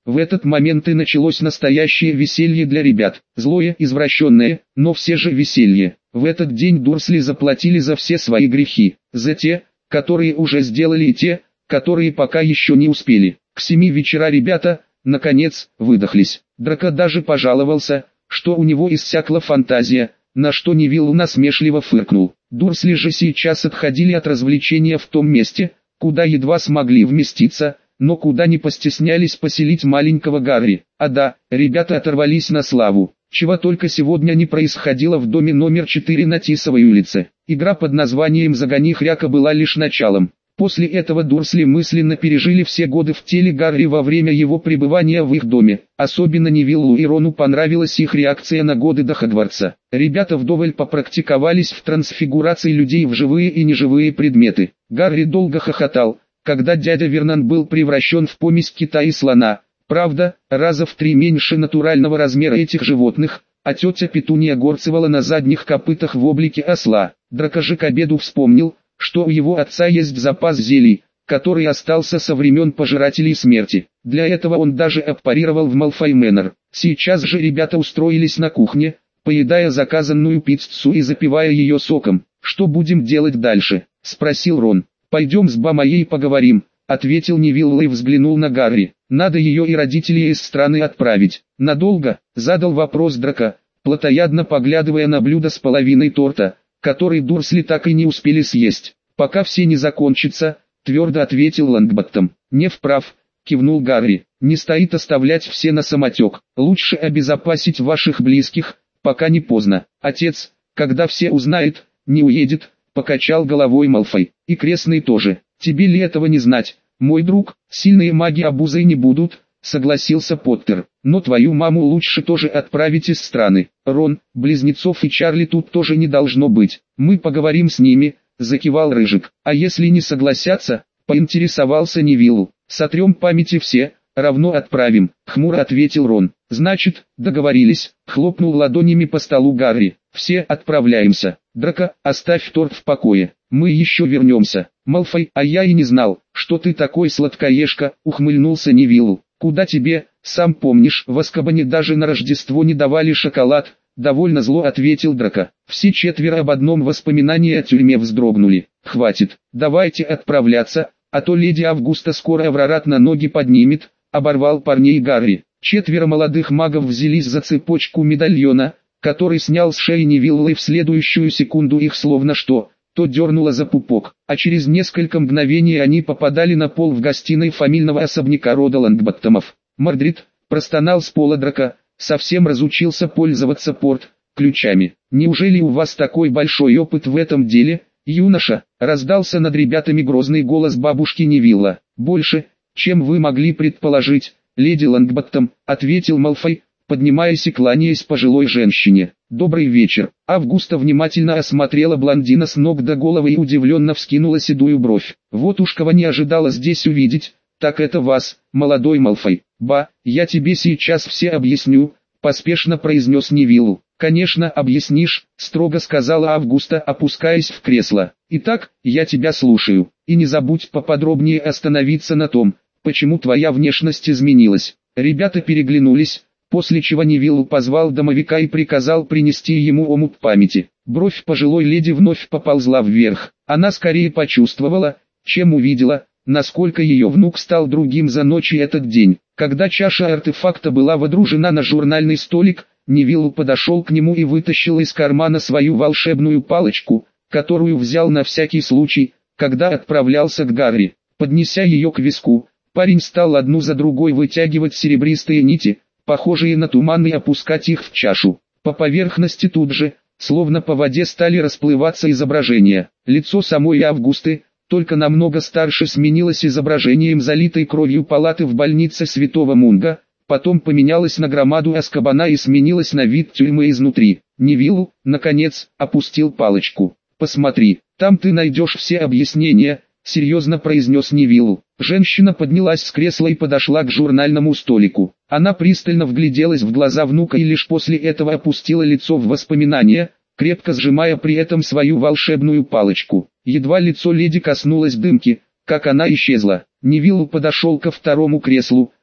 В этот момент и началось настоящее веселье для ребят. Злое, извращенное, но все же веселье. В этот день Дурсли заплатили за все свои грехи. За те, которые уже сделали, и те, которые пока еще не успели. К семи вечера ребята, наконец, выдохлись. Драко даже пожаловался, что у него иссякла фантазия, на что Невилл насмешливо фыркнул. Дурсли же сейчас отходили от развлечения в том месте, куда едва смогли вместиться, но куда не постеснялись поселить маленького Гарри. А да, ребята оторвались на славу. Чего только сегодня не происходило в доме номер четыре на Тисовой улице. Игра под названием «Загони хряка» была лишь началом. После этого Дурсли мысленно пережили все годы в теле Гарри во время его пребывания в их доме. Особенно Невиллу и Рону понравилась их реакция на годы до Хогвартса. Ребята вдоволь попрактиковались в трансфигурации людей в живые и неживые предметы. Гарри долго хохотал, когда дядя Вернон был превращен в помесь кита и слона. Правда, раза в три меньше натурального размера этих животных, а тетя Петуния горцевала на задних копытах в облике осла. Драко же к обеду вспомнил, что у его отца есть запас зелий, который остался со времен Пожирателей Смерти. Для этого он даже аппарировал в Малфой Мэннер. Сейчас же ребята устроились на кухне, поедая заказанную пиццу и запивая ее соком. «Что будем делать дальше?» – спросил Рон. «Пойдем с ба моей поговорим», – ответил Невилл и взглянул на Гарри. «Надо ее и родителей из страны отправить». «Надолго?» – задал вопрос Драко, плотоядно поглядывая на блюдо с половиной торта, который Дурсли так и не успели съесть. «Пока все не закончится», — твердо ответил Лонгботтом. «Не вправ», — кивнул Гарри. «Не стоит оставлять все на самотек. Лучше обезопасить ваших близких, пока не поздно. Отец, когда все узнают, не уедет», — покачал головой Малфой. «И крестный тоже. Тебе ли этого не знать, мой друг? Сильные маги обузой не будут», — согласился Поттер. «Но твою маму лучше тоже отправить из страны. Рон, близнецов и Чарли тут тоже не должно быть. Мы поговорим с ними», — закивал Рыжик. «А если не согласятся?» — поинтересовался Невилл. «Сотрем памяти все, равно отправим», — хмуро ответил Рон. «Значит, договорились», — хлопнул ладонями по столу Гарри. «Все отправляемся. Драко, оставь торт в покое. Мы еще вернемся». «Малфой, а я и не знал, что ты такой сладкоежка», — ухмыльнулся Невилл. «Куда тебе, сам помнишь, в Азкабане даже на Рождество не давали шоколад», — довольно зло ответил Драко. Все четверо об одном воспоминании о тюрьме вздрогнули. «Хватит, давайте отправляться, а то леди Августа скоро Аврорат на ноги поднимет», — оборвал парней Гарри. Четверо молодых магов взялись за цепочку медальона, который снял с шеи Невилла, и в следующую секунду их словно что, то дернуло за пупок, а через несколько мгновений они попадали на пол в гостиной фамильного особняка рода Лонгботтомов. «Мордрид», — простонал с пола Драко, — «совсем разучился пользоваться порт-ключами. Неужели у вас такой большой опыт в этом деле, юноша?» — раздался над ребятами грозный голос бабушки Невилла. «Больше, чем вы могли предположить, леди Лонгботтом», — ответил Малфой, поднимаясь и кланяясь пожилой женщине. «Добрый вечер». Августа внимательно осмотрела блондина с ног до головы и удивленно вскинула седую бровь. «Вот уж кого не ожидала здесь увидеть, так это вас, молодой Малфой». «Ба, я тебе сейчас все объясню», — поспешно произнес Невилл. «Конечно объяснишь», — строго сказала Августа, опускаясь в кресло. «Итак, я тебя слушаю, и не забудь поподробнее остановиться на том, почему твоя внешность изменилась». Ребята переглянулись, после чего Невилл позвал домовика и приказал принести ему омут памяти. Бровь пожилой леди вновь поползла вверх. Она скорее почувствовала, чем увидела, насколько ее внук стал другим за ночь и этот день. Когда чаша артефакта была водружена на журнальный столик, Невилл подошел к нему и вытащил из кармана свою волшебную палочку, которую взял на всякий случай, когда отправлялся к Гарри. Поднеся ее к виску, парень стал одну за другой вытягивать серебристые нити, похожие на туман, и опускать их в чашу. По поверхности тут же, словно по воде, стали расплываться изображения. Лицо самой Августы, только намного старше, сменилось изображением залитой кровью палаты в больнице Святого Мунга, потом поменялось на громаду Азкабана и сменилось на вид тюрьмы изнутри. Невилл, наконец, опустил палочку. «Посмотри, там ты найдешь все объяснения», — серьезно произнес Невилл. Женщина поднялась с кресла и подошла к журнальному столику. Она пристально вгляделась в глаза внука и лишь после этого опустила лицо в воспоминания, крепко сжимая при этом свою волшебную палочку. Едва лицо леди коснулось дымки, как она исчезла. Невилл подошел ко второму креслу,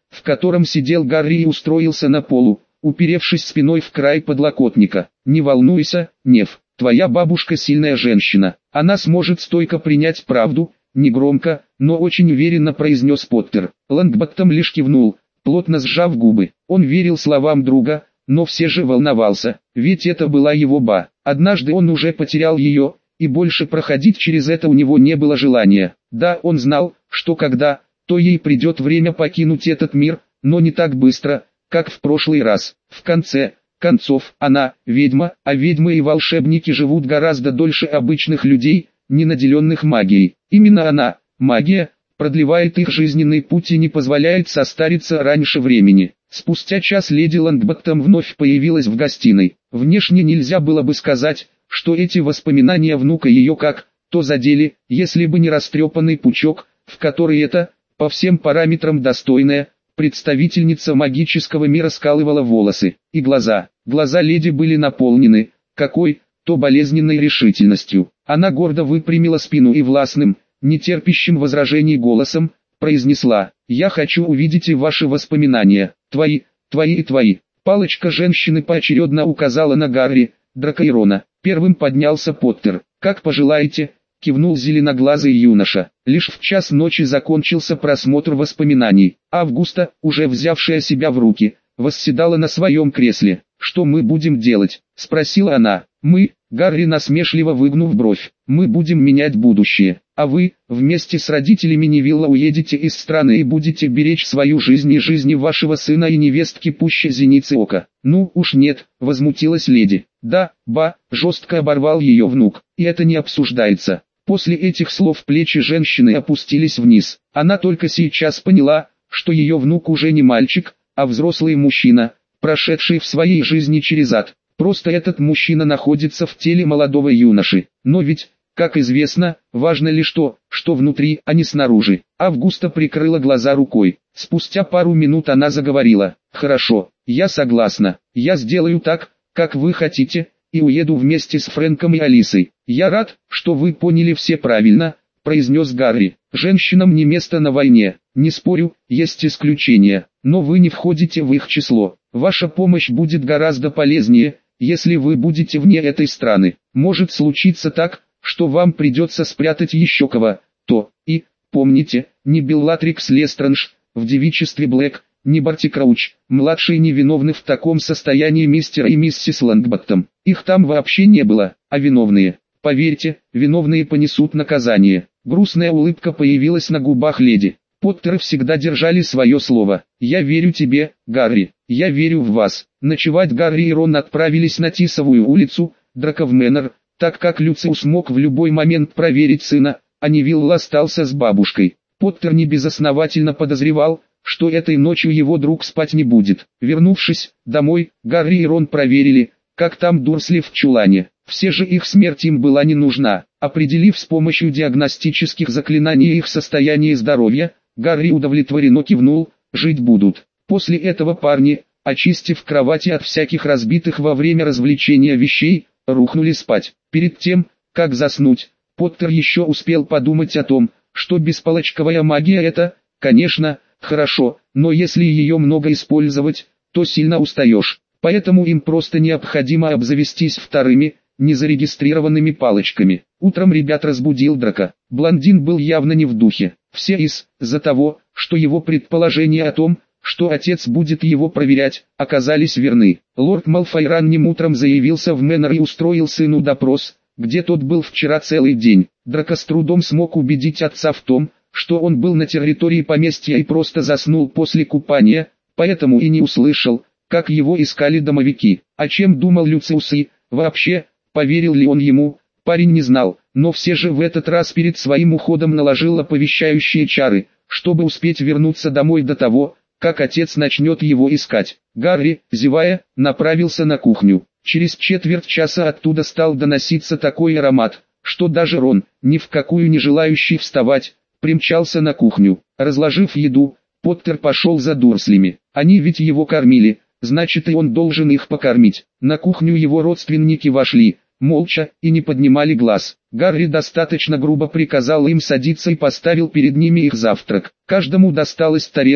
в котором сидел Гарри, и устроился на полу, уперевшись спиной в край подлокотника. «Не волнуйся, Нев, твоя бабушка сильная женщина, она сможет стойко принять правду», — негромко, но очень уверенно произнес Поттер. Лонгботтом лишь кивнул, плотно сжав губы. Он верил словам друга, но все же волновался, ведь это была его ба. Однажды он уже потерял ее, и больше проходить через это у него не было желания. Да, он знал, что когда, то ей придет время покинуть этот мир, но не так быстро, как в прошлый раз. В конце концов, она ведьма, а ведьмы и волшебники живут гораздо дольше обычных людей, не наделенных магией. Именно она, магия, продлевает их жизненный путь и не позволяет состариться раньше времени. Спустя час леди Лонгботтом вновь появилась в гостиной. Внешне нельзя было бы сказать, что эти воспоминания внука ее как-то задели, если бы не растрепанный пучок, в который эта, по всем параметрам достойная, представительница магического мира скалывала волосы. И глаза. Глаза леди были наполнены какой-то болезненной решительностью. Она гордо выпрямила спину и властным, нетерпящим возражений голосом, произнесла: «Я хочу увидеть и ваши воспоминания, твои, твои и твои». Палочка женщины поочередно указала на Гарри, Драко и Рона. Первым поднялся Поттер. «Как пожелаете», — кивнул зеленоглазый юноша. Лишь в час ночи закончился просмотр воспоминаний. Августа, уже взявшая себя в руки, восседала на своем кресле. «Что мы будем делать?» — спросила она. «Мы», — Гарри насмешливо выгнув бровь, — «мы будем менять будущее, а вы, вместе с родителями Невилла, уедете из страны и будете беречь свою жизнь и жизни вашего сына и невестки пуще зеницы ока». «Ну уж нет», — возмутилась леди. «Да, ба», — жестко оборвал ее внук, — «и это не обсуждается». После этих слов плечи женщины опустились вниз. Она только сейчас поняла, что ее внук уже не мальчик, а взрослый мужчина, прошедший в своей жизни через ад. Просто этот мужчина находится в теле молодого юноши. Но ведь, как известно, важно лишь то, что внутри, а не снаружи. Августа прикрыла глаза рукой. Спустя пару минут она заговорила. «Хорошо, я согласна. Я сделаю так, как вы хотите, и уеду вместе с Фрэнком и Алисой. Я рад, что вы поняли все правильно», — произнес Гарри. «Женщинам не место на войне. Не спорю, есть исключения, но вы не входите в их число. Ваша помощь будет гораздо полезнее, если вы будете вне этой страны. Может случиться так, что вам придется спрятать еще кого-то. И, помните, ни Беллатрикс Лестранж, в девичестве Блэк, ни Барти Крауч, младшие невиновны в таком состоянии мистер и миссис Лонгботтом. Их там вообще не было, а виновные, поверьте, виновные понесут наказание». Грустная улыбка появилась на губах леди. Поттеры всегда держали свое слово. «Я верю тебе, Гарри, я верю в вас». Ночевать Гарри и Рон отправились на Тисовую улицу, Драко Мэннер, так как Люциус мог в любой момент проверить сына, а Невилл остался с бабушкой. Поттер небезосновательно подозревал, что этой ночью его друг спать не будет. Вернувшись домой, Гарри и Рон проверили, как там Дурсли в чулане. Все же их смерть им была не нужна. Определив с помощью диагностических заклинаний их состояние здоровья, Гарри удовлетворенно кивнул: «Жить будут». После этого парни, очистив кровати от всяких разбитых во время развлечения вещей, рухнули спать. Перед тем, как заснуть, Поттер еще успел подумать о том, что беспалочковая магия — это, конечно, хорошо, но если ее много использовать, то сильно устаешь. Поэтому им просто необходимо обзавестись вторыми, незарегистрированными палочками. Утром ребят разбудил Драко. Блондин был явно не в духе. Все из-за того, что его предположения о том, что отец будет его проверять, оказались верны. Лорд Малфой ранним утром заявился в Мэннер и устроил сыну допрос, где тот был вчера целый день. Драко с трудом смог убедить отца в том, что он был на территории поместья и просто заснул после купания, поэтому и не услышал, как его искали домовики. О чем думал Люциус и, вообще, поверил ли он ему, парень не знал, но все же в этот раз перед своим уходом наложил оповещающие чары, чтобы успеть вернуться домой до того, как отец начнет его искать. Гарри, зевая, направился на кухню. Через четверть часа оттуда стал доноситься такой аромат, что даже Рон, ни в какую не желающий вставать, примчался на кухню. Разложив еду, Поттер пошел за Дурслями. Они ведь его кормили, значит и он должен их покормить. На кухню его родственники вошли, молча, и не поднимали глаз. Гарри достаточно грубо приказал им садиться и поставил перед ними их завтрак. Каждому досталась тарелка,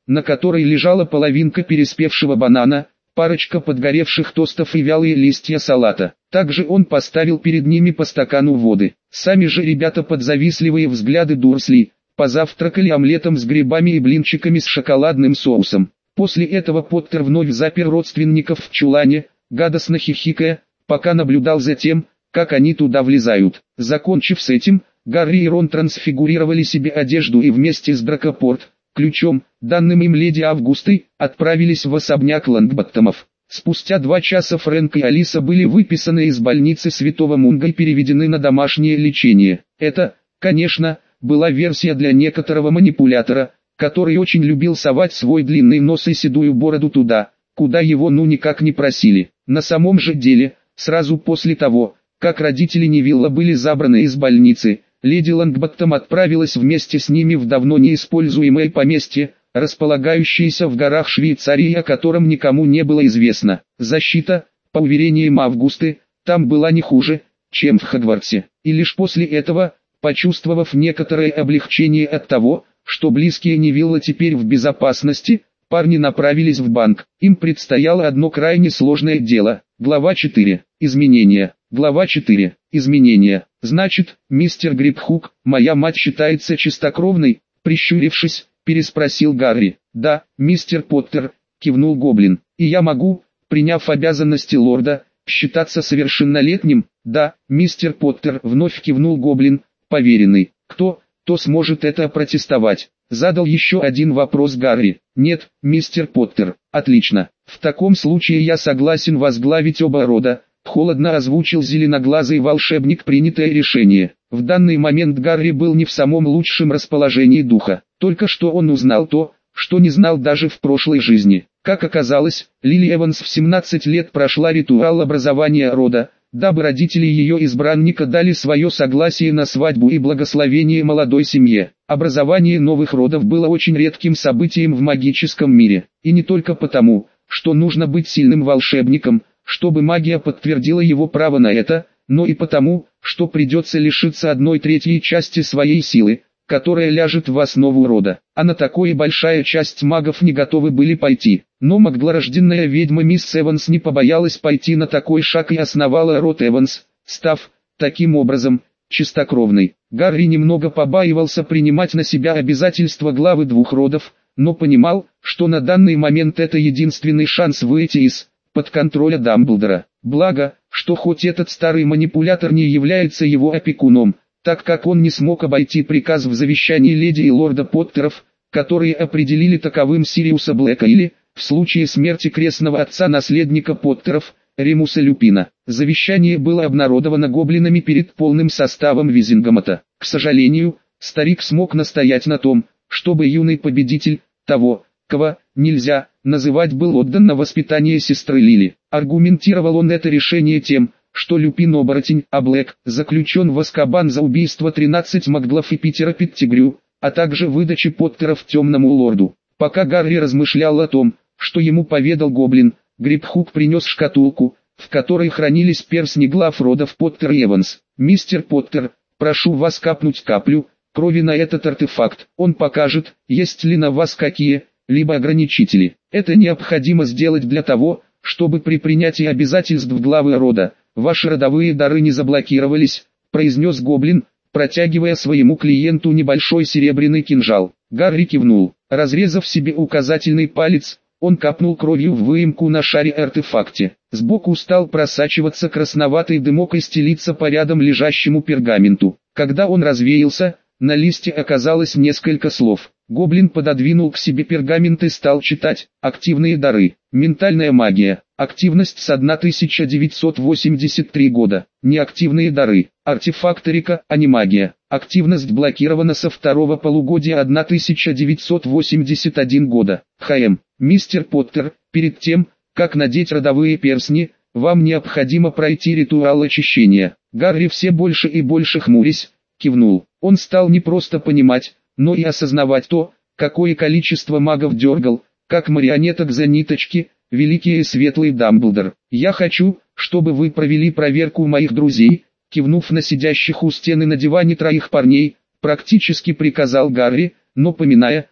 на которой лежала половинка переспевшего банана, парочка подгоревших тостов и вялые листья салата. Также он поставил перед ними по стакану воды. Сами же ребята под завистливые взгляды Дурсли позавтракали омлетом с грибами и блинчиками с шоколадным соусом. После этого Поттер вновь запер родственников в чулане, гадостно хихикая, пока наблюдал за тем, как они туда влезают. Закончив с этим, Гарри и Рон трансфигурировали себе одежду и вместе с Дракопорт, ключом, данным им леди Августой, отправились в особняк Лонгботтомов. Спустя два часа Фрэнк и Алиса были выписаны из больницы Святого Мунга и переведены на домашнее лечение. Это, конечно, была версия для некоторого манипулятора, который очень любил совать свой длинный нос и седую бороду туда, куда его ну никак не просили. На самом же деле, сразу после того, как родители Невилла были забраны из больницы, леди Лонгботтом отправилась вместе с ними в давно неиспользуемое поместье, располагающееся в горах Швейцарии, о котором никому не было известно. Защита, по уверениям Августы, там была не хуже, чем в Хогвартсе. И лишь после этого, почувствовав некоторое облегчение от того, что близкие Невилла теперь в безопасности, парни направились в банк. Им предстояло одно крайне сложное дело. Глава четыре. Изменения. Глава четыре. Изменения. Значит, мистер Грибхук, моя мать считается чистокровной? Прищурившись, переспросил Гарри. Да, мистер Поттер, кивнул Гоблин. И я могу, приняв обязанности лорда, считаться совершеннолетним? Да, мистер Поттер, вновь кивнул Гоблин, поверенный. Кто, то сможет это опротестовать? Задал еще один вопрос Гарри. Нет, мистер Поттер. Отлично. В таком случае я согласен возглавить оба рода. Холодно озвучил зеленоглазый волшебник принятое решение. В данный момент Гарри был не в самом лучшем расположении духа. Только что он узнал то, что не знал даже в прошлой жизни. Как оказалось, Лили Эванс в семнадцать лет прошла ритуал образования рода, дабы родители ее избранника дали свое согласие на свадьбу и благословение молодой семье. Образование новых родов было очень редким событием в магическом мире. И не только потому, что нужно быть сильным волшебником, чтобы магия подтвердила его право на это, но и потому, что придется лишиться одной третьей части своей силы, которая ляжет в основу рода. А на такое большая часть магов не готовы были пойти. Но маглорожденная ведьма мисс Эванс не побоялась пойти на такой шаг и основала род Эванс, став, таким образом, чистокровной. Гарри немного побаивался принимать на себя обязательства главы двух родов, но понимал, что на данный момент это единственный шанс выйти из под контроля Дамблдора. Благо, что хоть этот старый манипулятор не является его опекуном, так как он не смог обойти приказ в завещании леди и лорда Поттеров, которые определили таковым Сириуса Блэка или, в случае смерти крестного отца наследника Поттеров, Ремуса Люпина. Завещание было обнародовано гоблинами перед полным составом Визингомота. К сожалению, старик смог настоять на том, чтобы юный победитель, того, кого нельзя называть, был отдан на воспитание сестры Лили. Аргументировал он это решение тем, что Люпин оборотень, а Блэк заключен в Азкабан за убийство тринадцати маглов и Питера Петтигрю, а также выдачи Поттеров темному лорду. Пока Гарри размышлял о том, что ему поведал гоблин, Грибхук принес шкатулку, в которой хранились перстни глав родов Поттер и Эванс. «Мистер Поттер, прошу вас капнуть каплю крови на этот артефакт. Он покажет, есть ли на вас какие либо ограничители. Это необходимо сделать для того, чтобы при принятии обязательств главы рода ваши родовые дары не заблокировались», произнес гоблин, протягивая своему клиенту небольшой серебряный кинжал. Гарри кивнул. Разрезав себе указательный палец, он капнул кровью в выемку на шаре-артефакте. Сбоку стал просачиваться красноватый дымок и стелиться по рядом лежащему пергаменту. Когда он развеялся, на листе оказалось несколько слов. Гоблин пододвинул к себе пергамент и стал читать. Активные дары. Ментальная магия. Активность с тысяча девятьсот восемьдесят третьего года. Неактивные дары. Артефакторика, а не магия. Активность блокирована со второго полугодия тысяча девятьсот восемьдесят первого года. ХМ. Мистер Поттер, перед тем, как надеть родовые перстни, вам необходимо пройти ритуал очищения. Гарри, все больше и больше хмурясь, кивнул. Он стал не просто понимать, но и осознавать то, какое количество магов дергал, как марионеток за ниточки, великий и светлый Дамблдор. «Я хочу, чтобы вы провели проверку моих друзей», кивнув на сидящих у стены на диване троих парней, практически приказал Гарри, но поминая,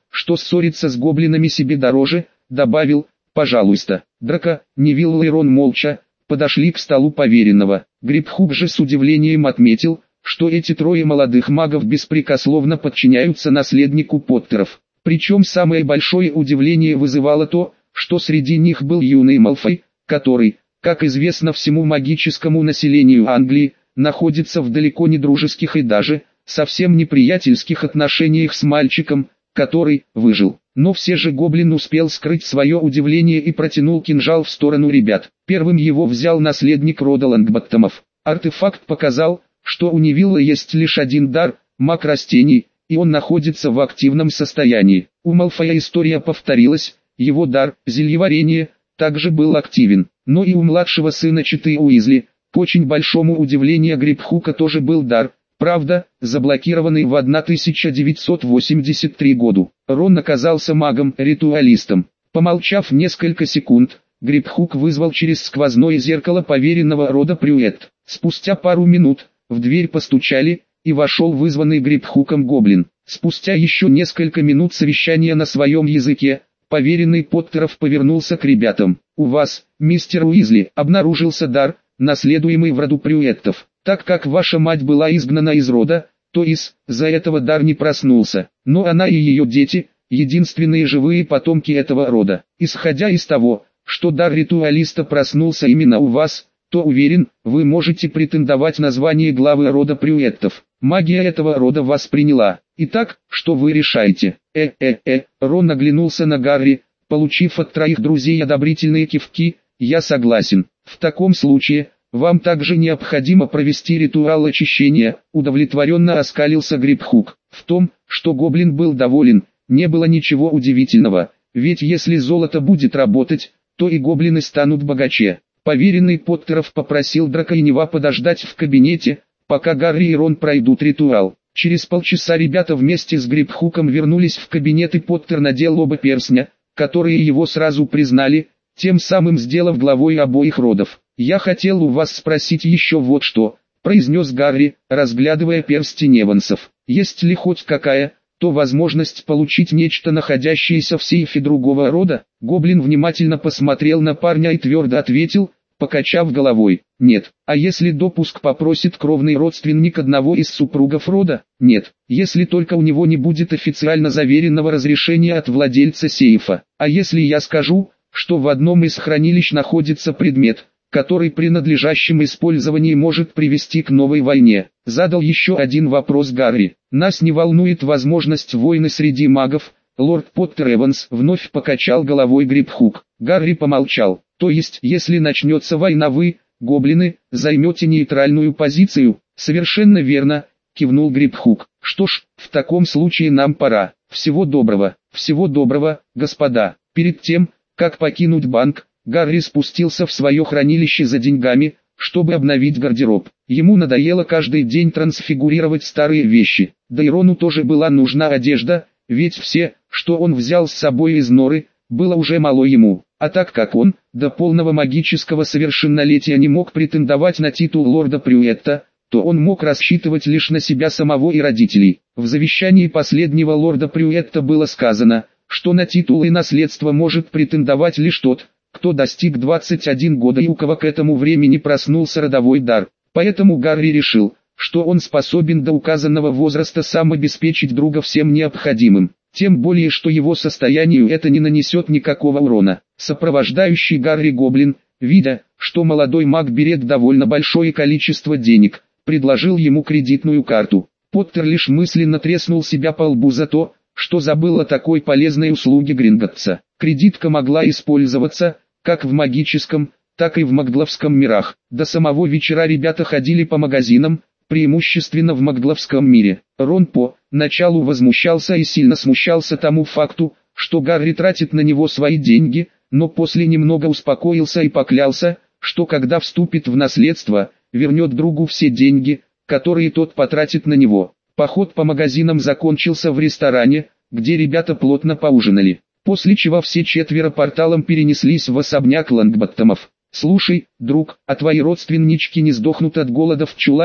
что ссориться с гоблинами себе дороже, добавил: «Пожалуйста». Драко, Невилл и Рон молча подошли к столу поверенного. Грибхук же с удивлением отметил, что эти трое молодых магов беспрекословно подчиняются наследнику Поттеров. Причем самое большое удивление вызывало то, что среди них был юный Малфой, который, как известно всему магическому населению Англии, находится в далеко не дружеских и даже совсем неприятельских отношениях с мальчиком, который выжил. Но все же гоблин успел скрыть свое удивление и протянул кинжал в сторону ребят. Первым его взял наследник рода Лонгботтомов. Артефакт показал, что у Невилла есть лишь один дар – маг растений, и он находится в активном состоянии. У Малфоя история повторилась, его дар – зельеварение – также был активен. Но и у младшего сына Четы Уизли, к очень большому удивлению Грибхука, тоже был дар, правда, заблокированный в тысяча девятьсот восемьдесят третьем году. Рон оказался магом-ритуалистом. Помолчав несколько секунд, Грибхук вызвал через сквозное зеркало поверенного рода Прюэт. Спустя пару минут в дверь постучали, и вошел вызванный Грибхуком гоблин. Спустя еще несколько минут совещания на своем языке, поверенный Поттеров повернулся к ребятам. «У вас, мистер Уизли, обнаружился дар, наследуемый в роду Прюэттов. Так как ваша мать была изгнана из рода, то из-за этого дар не проснулся. Но она и ее дети – единственные живые потомки этого рода. Исходя из того, что дар ритуалиста проснулся именно у вас, то уверен, вы можете претендовать на звание главы рода Прюэттов. Магия этого рода вас приняла. Итак, что вы решаете?» «Э-э-э», Рон оглянулся на Гарри, получив от троих друзей одобрительные кивки. «Я согласен. В таком случае, вам также необходимо провести ритуал очищения», удовлетворенно оскалился Грибхук. В том, что гоблин был доволен, не было ничего удивительного, ведь если золото будет работать, то и гоблины станут богаче. Поверенный Поттеров попросил Драко и Нева подождать в кабинете, пока Гарри и Рон пройдут ритуал. Через полчаса ребята вместе с Грибхуком вернулись в кабинет, и Поттер надел оба перстня, которые его сразу признали, тем самым сделав главой обоих родов. «Я хотел у вас спросить еще вот что», — произнес Гарри, разглядывая перстень Эвансов. «Есть ли хоть какая, то возможность получить нечто, находящееся в сейфе другого рода?» Гоблин внимательно посмотрел на парня и твердо ответил, покачав головой: «Нет». «А если допуск попросит кровный родственник одного из супругов рода?» «Нет, если только у него не будет официально заверенного разрешения от владельца сейфа. А если я скажу, что в одном из хранилищ находится предмет, который при надлежащем использовании может привести к новой войне?» Задал еще один вопрос Гарри. «Нас не волнует возможность войны среди магов», лорд Поттер Эванс вновь покачал головой Грибхук. Гарри помолчал. «То есть, если начнется война, вы, гоблины, займете нейтральную позицию?» «Совершенно верно», кивнул Грибхук. «Что ж, в таком случае нам пора. Всего доброго, всего доброго, господа». Перед тем, как покинуть банк, Гарри спустился в свое хранилище за деньгами, чтобы обновить гардероб. Ему надоело каждый день трансфигурировать старые вещи. Да и Рону тоже была нужна одежда, ведь все, что он взял с собой из норы, было уже мало ему. А так как он, до полного магического совершеннолетия, не мог претендовать на титул лорда Прюэтта, то он мог рассчитывать лишь на себя самого и родителей. В завещании последнего лорда Прюэтта было сказано, что на титул и наследство может претендовать лишь тот, кто достиг двадцати одного года и у кого к этому времени проснулся родовой дар. Поэтому Гарри решил, что он способен до указанного возраста сам обеспечить друга всем необходимым. Тем более, что его состоянию это не нанесет никакого урона. Сопровождающий Гарри гоблин, видя, что молодой маг берет довольно большое количество денег, предложил ему кредитную карту. Поттер лишь мысленно треснул себя по лбу за то, что забыл о такой полезной услуге Гринготтса. Кредитка могла использоваться, как в магическом, так и в магдловском мирах. До самого вечера ребята ходили по магазинам, преимущественно в магдловском мире. Рон по началу возмущался и сильно смущался тому факту, что Гарри тратит на него свои деньги, но после немного успокоился и поклялся, что когда вступит в наследство, вернет другу все деньги, которые тот потратит на него. Поход по магазинам закончился в ресторане, где ребята плотно поужинали, после чего все четверо порталом перенеслись в особняк Лонгботтомов. «Слушай, друг, а твои родственнички не сдохнут от голода в чулане?»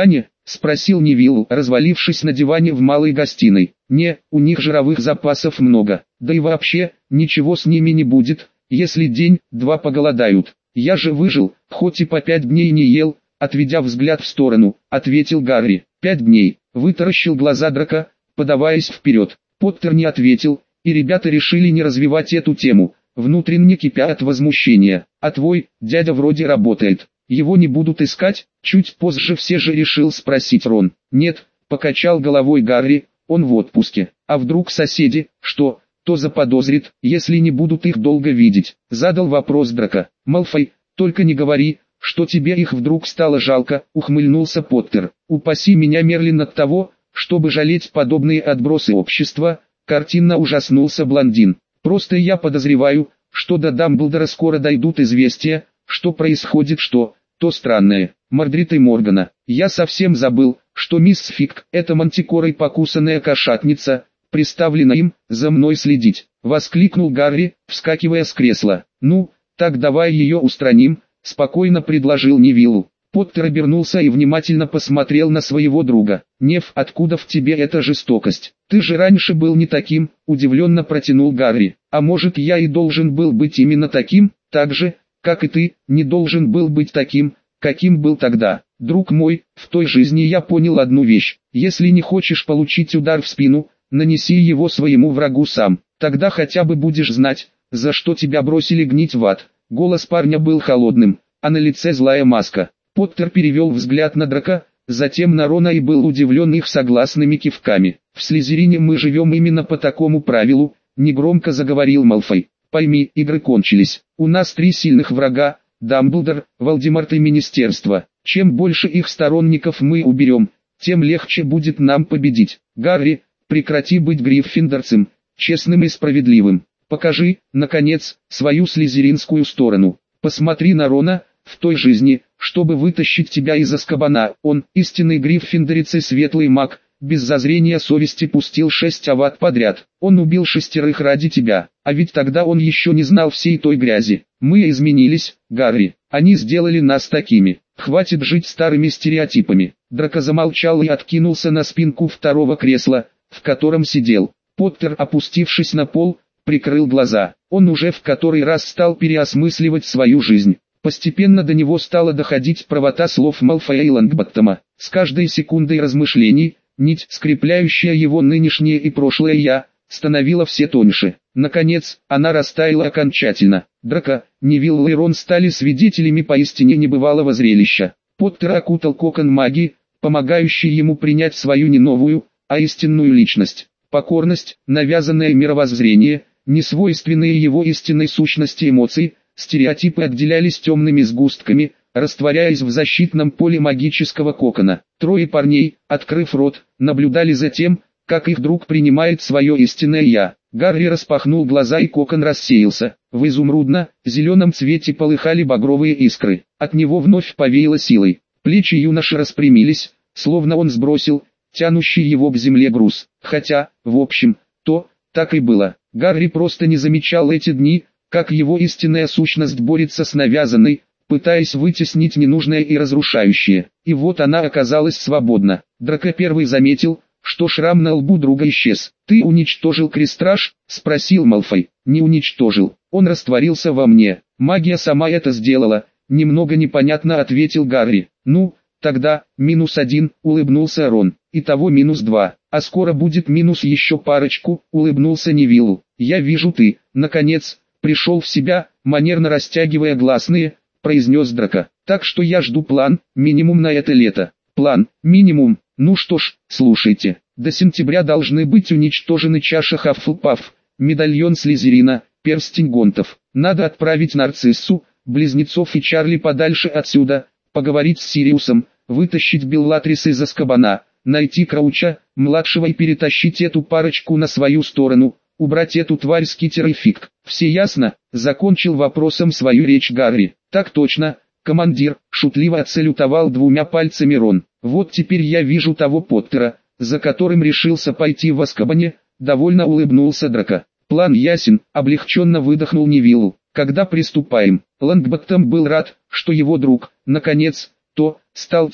— спросил Невилл, развалившись на диване в малой гостиной. «Не, у них жировых запасов много, да и вообще, ничего с ними не будет, если день-два поголодают. Я же выжил, хоть и по пять дней не ел», — отведя взгляд в сторону, ответил Гарри. «Пять дней», — вытаращил глаза Драко, подаваясь вперед. Поттер не ответил, и ребята решили не развивать эту тему, внутренне кипя от возмущения. «А твой дядя вроде работает. Его не будут искать?» — чуть позже все же решил спросить Рон. «Нет», — покачал головой Гарри, — «он в отпуске. А вдруг соседи, что, то заподозрит, если не будут их долго видеть?» — задал вопрос Драко. «Малфой, только не говори, что тебе их вдруг стало жалко», — ухмыльнулся Поттер. «Упаси меня, Мерлин, от того, чтобы жалеть подобные отбросы общества», — картинно ужаснулся блондин. «Просто я подозреваю, что до Дамблдора скоро дойдут известия, что происходит что, то странное. Мордрид и Моргана. Я совсем забыл, что мисс Фиг, эта мантикорой покусанная кошатница, приставлена им, за мной следить», — воскликнул Гарри, вскакивая с кресла. «Ну, так давай ее устраним», — спокойно предложил Невиллу. Поттер обернулся и внимательно посмотрел на своего друга. «Нев, откуда в тебе эта жестокость? Ты же раньше был не таким», — удивленно протянул Гарри. «А может, я и должен был быть именно таким, так же, как и ты, не должен был быть таким, каким был тогда. Друг мой, в той жизни я понял одну вещь. Если не хочешь получить удар в спину, нанеси его своему врагу сам. Тогда хотя бы будешь знать, за что тебя бросили гнить в ад». Голос парня был холодным, а на лице злая маска. Поттер перевел взгляд на Драко, затем на Рона и был удивлен их согласными кивками. «В Слизерине мы живем именно по такому правилу», — негромко заговорил Малфой. «Пойми, игры кончились. У нас три сильных врага — Дамблдор, Волдеморт и Министерство. Чем больше их сторонников мы уберем, тем легче будет нам победить. Гарри, прекрати быть гриффиндорцем, честным и справедливым. Покажи, наконец, свою слизеринскую сторону. Посмотри на Рона, в той жизни, чтобы вытащить тебя из Азкабана. Он, истинный гриффиндорец и светлый маг, без зазрения совести пустил шесть ават подряд. Он убил шестерых ради тебя, а ведь тогда он еще не знал всей той грязи. Мы изменились, Гарри, они сделали нас такими. Хватит жить старыми стереотипами». Драко замолчал и откинулся на спинку второго кресла, в котором сидел. Поттер, опустившись на пол, прикрыл глаза. Он уже в который раз стал переосмысливать свою жизнь. Постепенно до него стало доходить правота слов Малфоя и Лонгботтома. С каждой секундой размышлений, нить, скрепляющая его нынешнее и прошлое «я», становила все тоньше. Наконец, она растаяла окончательно. Драко, Невилл и Рон стали свидетелями поистине небывалого зрелища. Поттер окутал кокон магии, помогающий ему принять свою не новую, а истинную личность. Покорность, навязанное мировоззрение, несвойственные его истинной сущности эмоции, стереотипы отделялись темными сгустками, растворяясь в защитном поле магического кокона. Трое парней, открыв рот, наблюдали за тем, как их друг принимает свое истинное «я». Гарри распахнул глаза, и кокон рассеялся. В изумрудно-зеленом цвете полыхали багровые искры. От него вновь повеяло силой. Плечи юноши распрямились, словно он сбросил тянущий его к земле груз. Хотя, в общем, то, так и было. Гарри просто не замечал эти дни, как его истинная сущность борется с навязанной, пытаясь вытеснить ненужное и разрушающее. И вот она оказалась свободна. Драко первый заметил, что шрам на лбу друга исчез. «Ты уничтожил крестраж?» — спросил Малфой. «Не уничтожил, он растворился во мне. Магия сама это сделала», — немного непонятно ответил Гарри. «Ну, тогда, минус один», — улыбнулся Рон. «Итого минус два, а скоро будет минус еще парочку», — улыбнулся Невиллу. «Я вижу, ты, наконец, пришел в себя», — манерно растягивая гласные, произнес Драко. «Так что я жду план, минимум на это лето». «План, минимум, ну что ж, слушайте. До сентября должны быть уничтожены чаша Хаффлпафф, медальон Слизерина, перстень Гонтов. Надо отправить Нарциссу, Близнецов и Чарли подальше отсюда, поговорить с Сириусом, вытащить Беллатрис из Азкабана, найти Крауча, младшего, и перетащить эту парочку на свою сторону, убрать эту тварь Скитер и Фиг. Все ясно?» — закончил вопросом свою речь Гарри. «Так точно, командир», — шутливо отсалютовал двумя пальцами Рон. «Вот теперь я вижу того Поттера, за которым решился пойти в Азкабане», — довольно улыбнулся Драко. «План ясен», — облегченно выдохнул Невиллу. «Когда приступаем?» Лонгботтом был рад, что его друг, наконец, то, стал тем,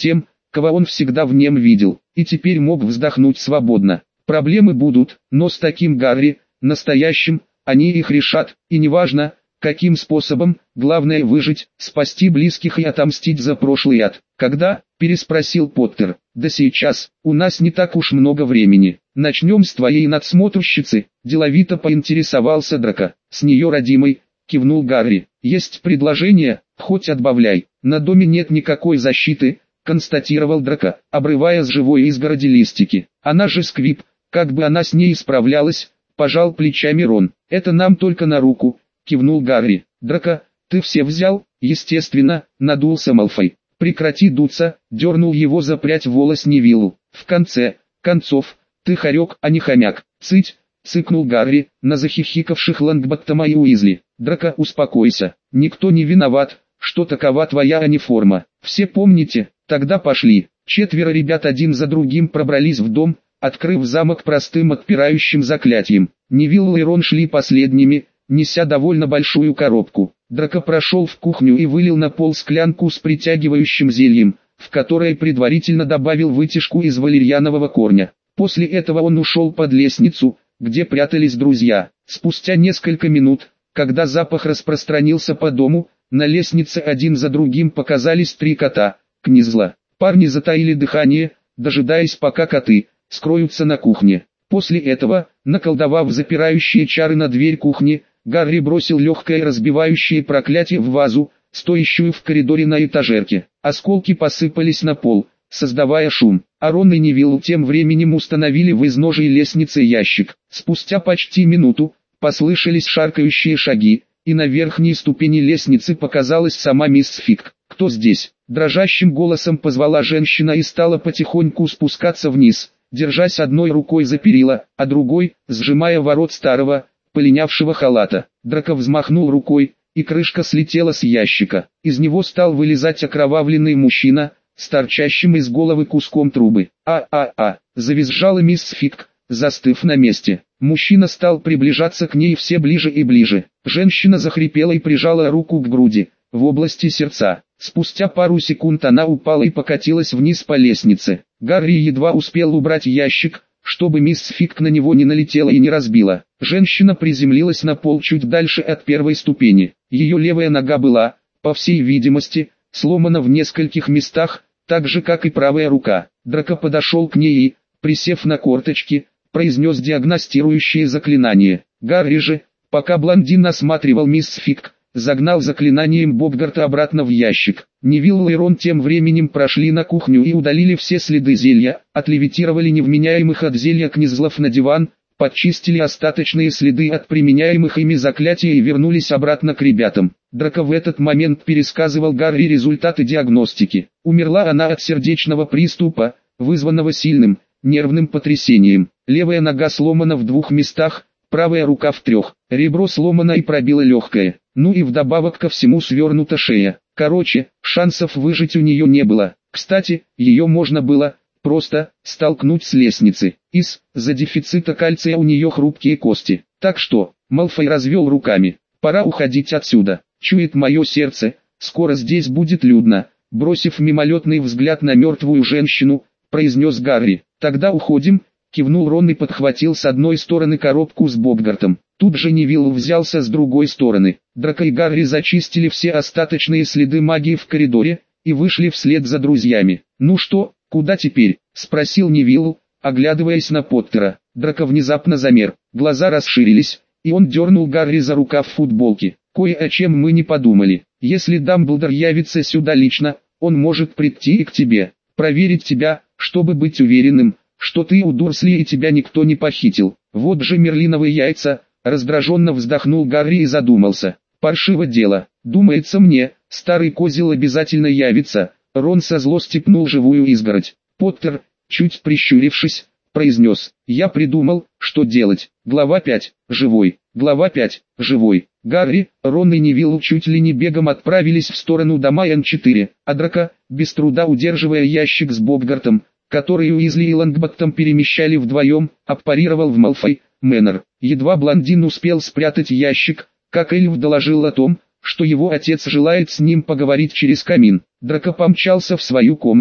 кого он всегда в нем видел, и теперь мог вздохнуть свободно. Проблемы будут, но с таким Гарри, настоящим, они их решат, и неважно, каким способом, главное выжить, спасти близких и отомстить за прошлый ад. «Когда?» – переспросил Поттер. «Да сейчас, у нас не так уж много времени. Начнем с твоей надсмотрщицы», – деловито поинтересовался Драко. «С нее, родимой», – кивнул Гарри. «Есть предложение, хоть отбавляй. На доме нет никакой защиты», – констатировал Драко, обрывая с живой изгороди листики. «Она же Сквиб, как бы она с ней справлялась», – пожал плечами Рон. «Это нам только на руку», – кивнул Гарри. «Драко, ты все взял?» «Естественно», – надулся Малфой. «Прекрати дуться», – дернул его за прядь волос Невиллу. «В конце концов, ты хорек, а не хомяк». «Цыть», – цыкнул Гарри, на захихикавших Лонгботтома и Уизли. «Драко, успокойся, никто не виноват, что такова твоя, а не форма. Все помните? Тогда пошли». Четверо ребят один за другим пробрались в дом, открыв замок простым отпирающим заклятием. Невилл и Рон шли последними, неся довольно большую коробку. Драко прошел в кухню и вылил на пол склянку с притягивающим зельем, в которое предварительно добавил вытяжку из валерьянового корня. После этого он ушел под лестницу, где прятались друзья. Спустя несколько минут, когда запах распространился по дому, на лестнице один за другим показались три кота. Книзла. Парни затаили дыхание, дожидаясь, пока коты скроются на кухне. После этого, наколдовав запирающие чары на дверь кухни, Гарри бросил легкое разбивающее проклятие в вазу, стоящую в коридоре на этажерке. Осколки посыпались на пол, создавая шум. А Рон и Невилл тем временем установили в изножии лестницы ящик. Спустя почти минуту, послышались шаркающие шаги, и на верхней ступени лестницы показалась сама мисс Фиг. «Кто здесь?» – дрожащим голосом позвала женщина и стала потихоньку спускаться вниз, держась одной рукой за перила, а другой, сжимая ворот старого, полинявшего халата. Драко взмахнул рукой, и крышка слетела с ящика. Из него стал вылезать окровавленный мужчина, с торчащим из головы куском трубы. «А-а-а!» – завизжала мисс Фиг, застыв на месте. Мужчина стал приближаться к ней все ближе и ближе. Женщина захрипела и прижала руку к груди, в области сердца. Спустя пару секунд она упала и покатилась вниз по лестнице. Гарри едва успел убрать ящик, чтобы мисс Фиг на него не налетела и не разбила. Женщина приземлилась на пол чуть дальше от первой ступени. Ее левая нога была, по всей видимости, сломана в нескольких местах, так же как и правая рука. Драко подошел к ней и, присев на корточки, произнес диагностирующее заклинание. Гарри же, пока блондин осматривал мисс Фиг, загнал заклинанием Бобгарта обратно в ящик. Невилл и Рон тем временем прошли на кухню и удалили все следы зелья, отлевитировали невменяемых от зелья книзлов на диван, подчистили остаточные следы от применяемых ими заклятий и вернулись обратно к ребятам. Драко в этот момент пересказывал Гарри результаты диагностики. Умерла она от сердечного приступа, вызванного сильным, нервным потрясением. Левая нога сломана в двух местах, правая рука в трех. Ребро сломано и пробило легкое. Ну и вдобавок ко всему свернута шея. Короче, шансов выжить у нее не было. Кстати, ее можно было просто столкнуть с лестницы. Из-за дефицита кальция у нее хрупкие кости. Так что, Малфой развел руками. Пора уходить отсюда. Чует мое сердце, скоро здесь будет людно. Бросив мимолетный взгляд на мертвую женщину, произнес Гарри. Тогда уходим. Кивнул Рон и подхватил с одной стороны коробку с Бобгартом. Тут же Невилл взялся с другой стороны. Драко и Гарри зачистили все остаточные следы магии в коридоре, и вышли вслед за друзьями. «Ну что, куда теперь?» – спросил Невилл, оглядываясь на Поттера. Драко внезапно замер, глаза расширились, и он дернул Гарри за рукав футболки. «Кое о чем мы не подумали. Если Дамблдор явится сюда лично, он может прийти и к тебе, проверить тебя, чтобы быть уверенным, что ты у Дурсли и тебя никто не похитил. Вот же мерлиновые яйца!» Раздраженно вздохнул Гарри и задумался. «Паршиво дело. Думается мне, старый козел обязательно явится». Рон со злости пнул живую изгородь. Поттер, чуть прищурившись, произнес: «Я придумал, что делать». Глава пять. Живой. Глава пять. Живой. Гарри, Рон и Невилл чуть ли не бегом отправились в сторону дома Н четыре, а Драко, без труда удерживая ящик с Бобгартом, который Уизли и Лонгботтом перемещали вдвоем, аппарировал в Малфой Мэннер. Едва блондин успел спрятать ящик, как эльф доложил о том, что его отец желает с ним поговорить через камин. Драко помчался в свою комнату,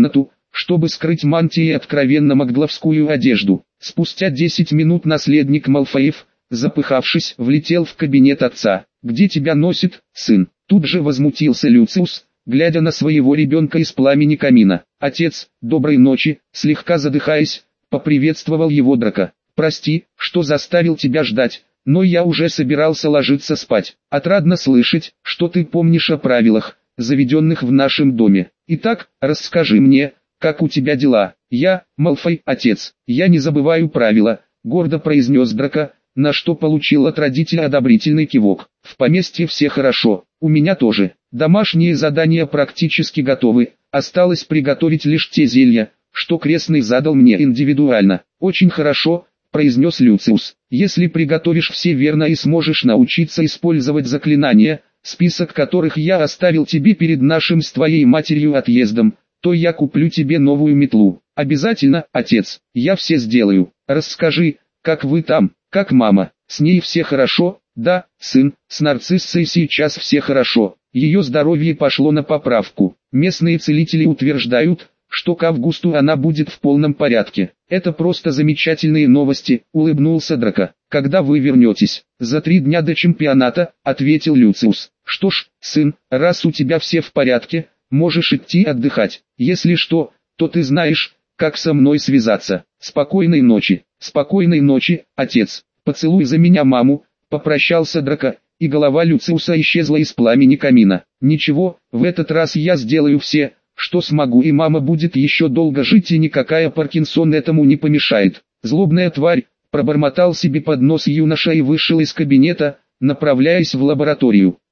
чтобы скрыть мантией откровенно магловскую одежду. Спустя десять минут наследник Малфоев, запыхавшись, влетел в кабинет отца. «Где тебя носит, сын?» Тут же возмутился Люциус, глядя на своего ребенка из пламени камина. «Отец, доброй ночи», слегка задыхаясь, поприветствовал его Драко. «Прости, что заставил тебя ждать, но я уже собирался ложиться спать. Отрадно слышать, что ты помнишь о правилах, заведенных в нашем доме. Итак, расскажи мне, как у тебя дела?» «Я, Малфой, отец, я не забываю правила», гордо произнес Драко, на что получил от родителя одобрительный кивок. «В поместье все хорошо, у меня тоже. Домашние задания практически готовы, осталось приготовить лишь те зелья, что крестный задал мне индивидуально». «Очень хорошо», произнес Люциус. «Если приготовишь все верно и сможешь научиться использовать заклинания, список которых я оставил тебе перед нашим с твоей матерью отъездом, то я куплю тебе новую метлу. Обязательно, отец, я все сделаю. Расскажи, как вы там, как мама, с ней все хорошо?» «Да, сын, с нарциссой сейчас все хорошо, ее здоровье пошло на поправку. Местные целители утверждают, что к августу она будет в полном порядке». «Это просто замечательные новости», улыбнулся Драко. «Когда вы вернетесь?» «За три дня до чемпионата», ответил Люциус. «Что ж, сын, раз у тебя все в порядке, можешь идти отдыхать. Если что, то ты знаешь, как со мной связаться. Спокойной ночи». «Спокойной ночи, отец. Поцелуй за меня маму», попрощался Драко, и голова Люциуса исчезла из пламени камина. «Ничего, в этот раз я сделаю все, что смогу, и мама будет еще долго жить, и никакая Паркинсон этому не помешает». «Злобная тварь», пробормотал себе под нос юноша и вышел из кабинета, направляясь в лабораторию.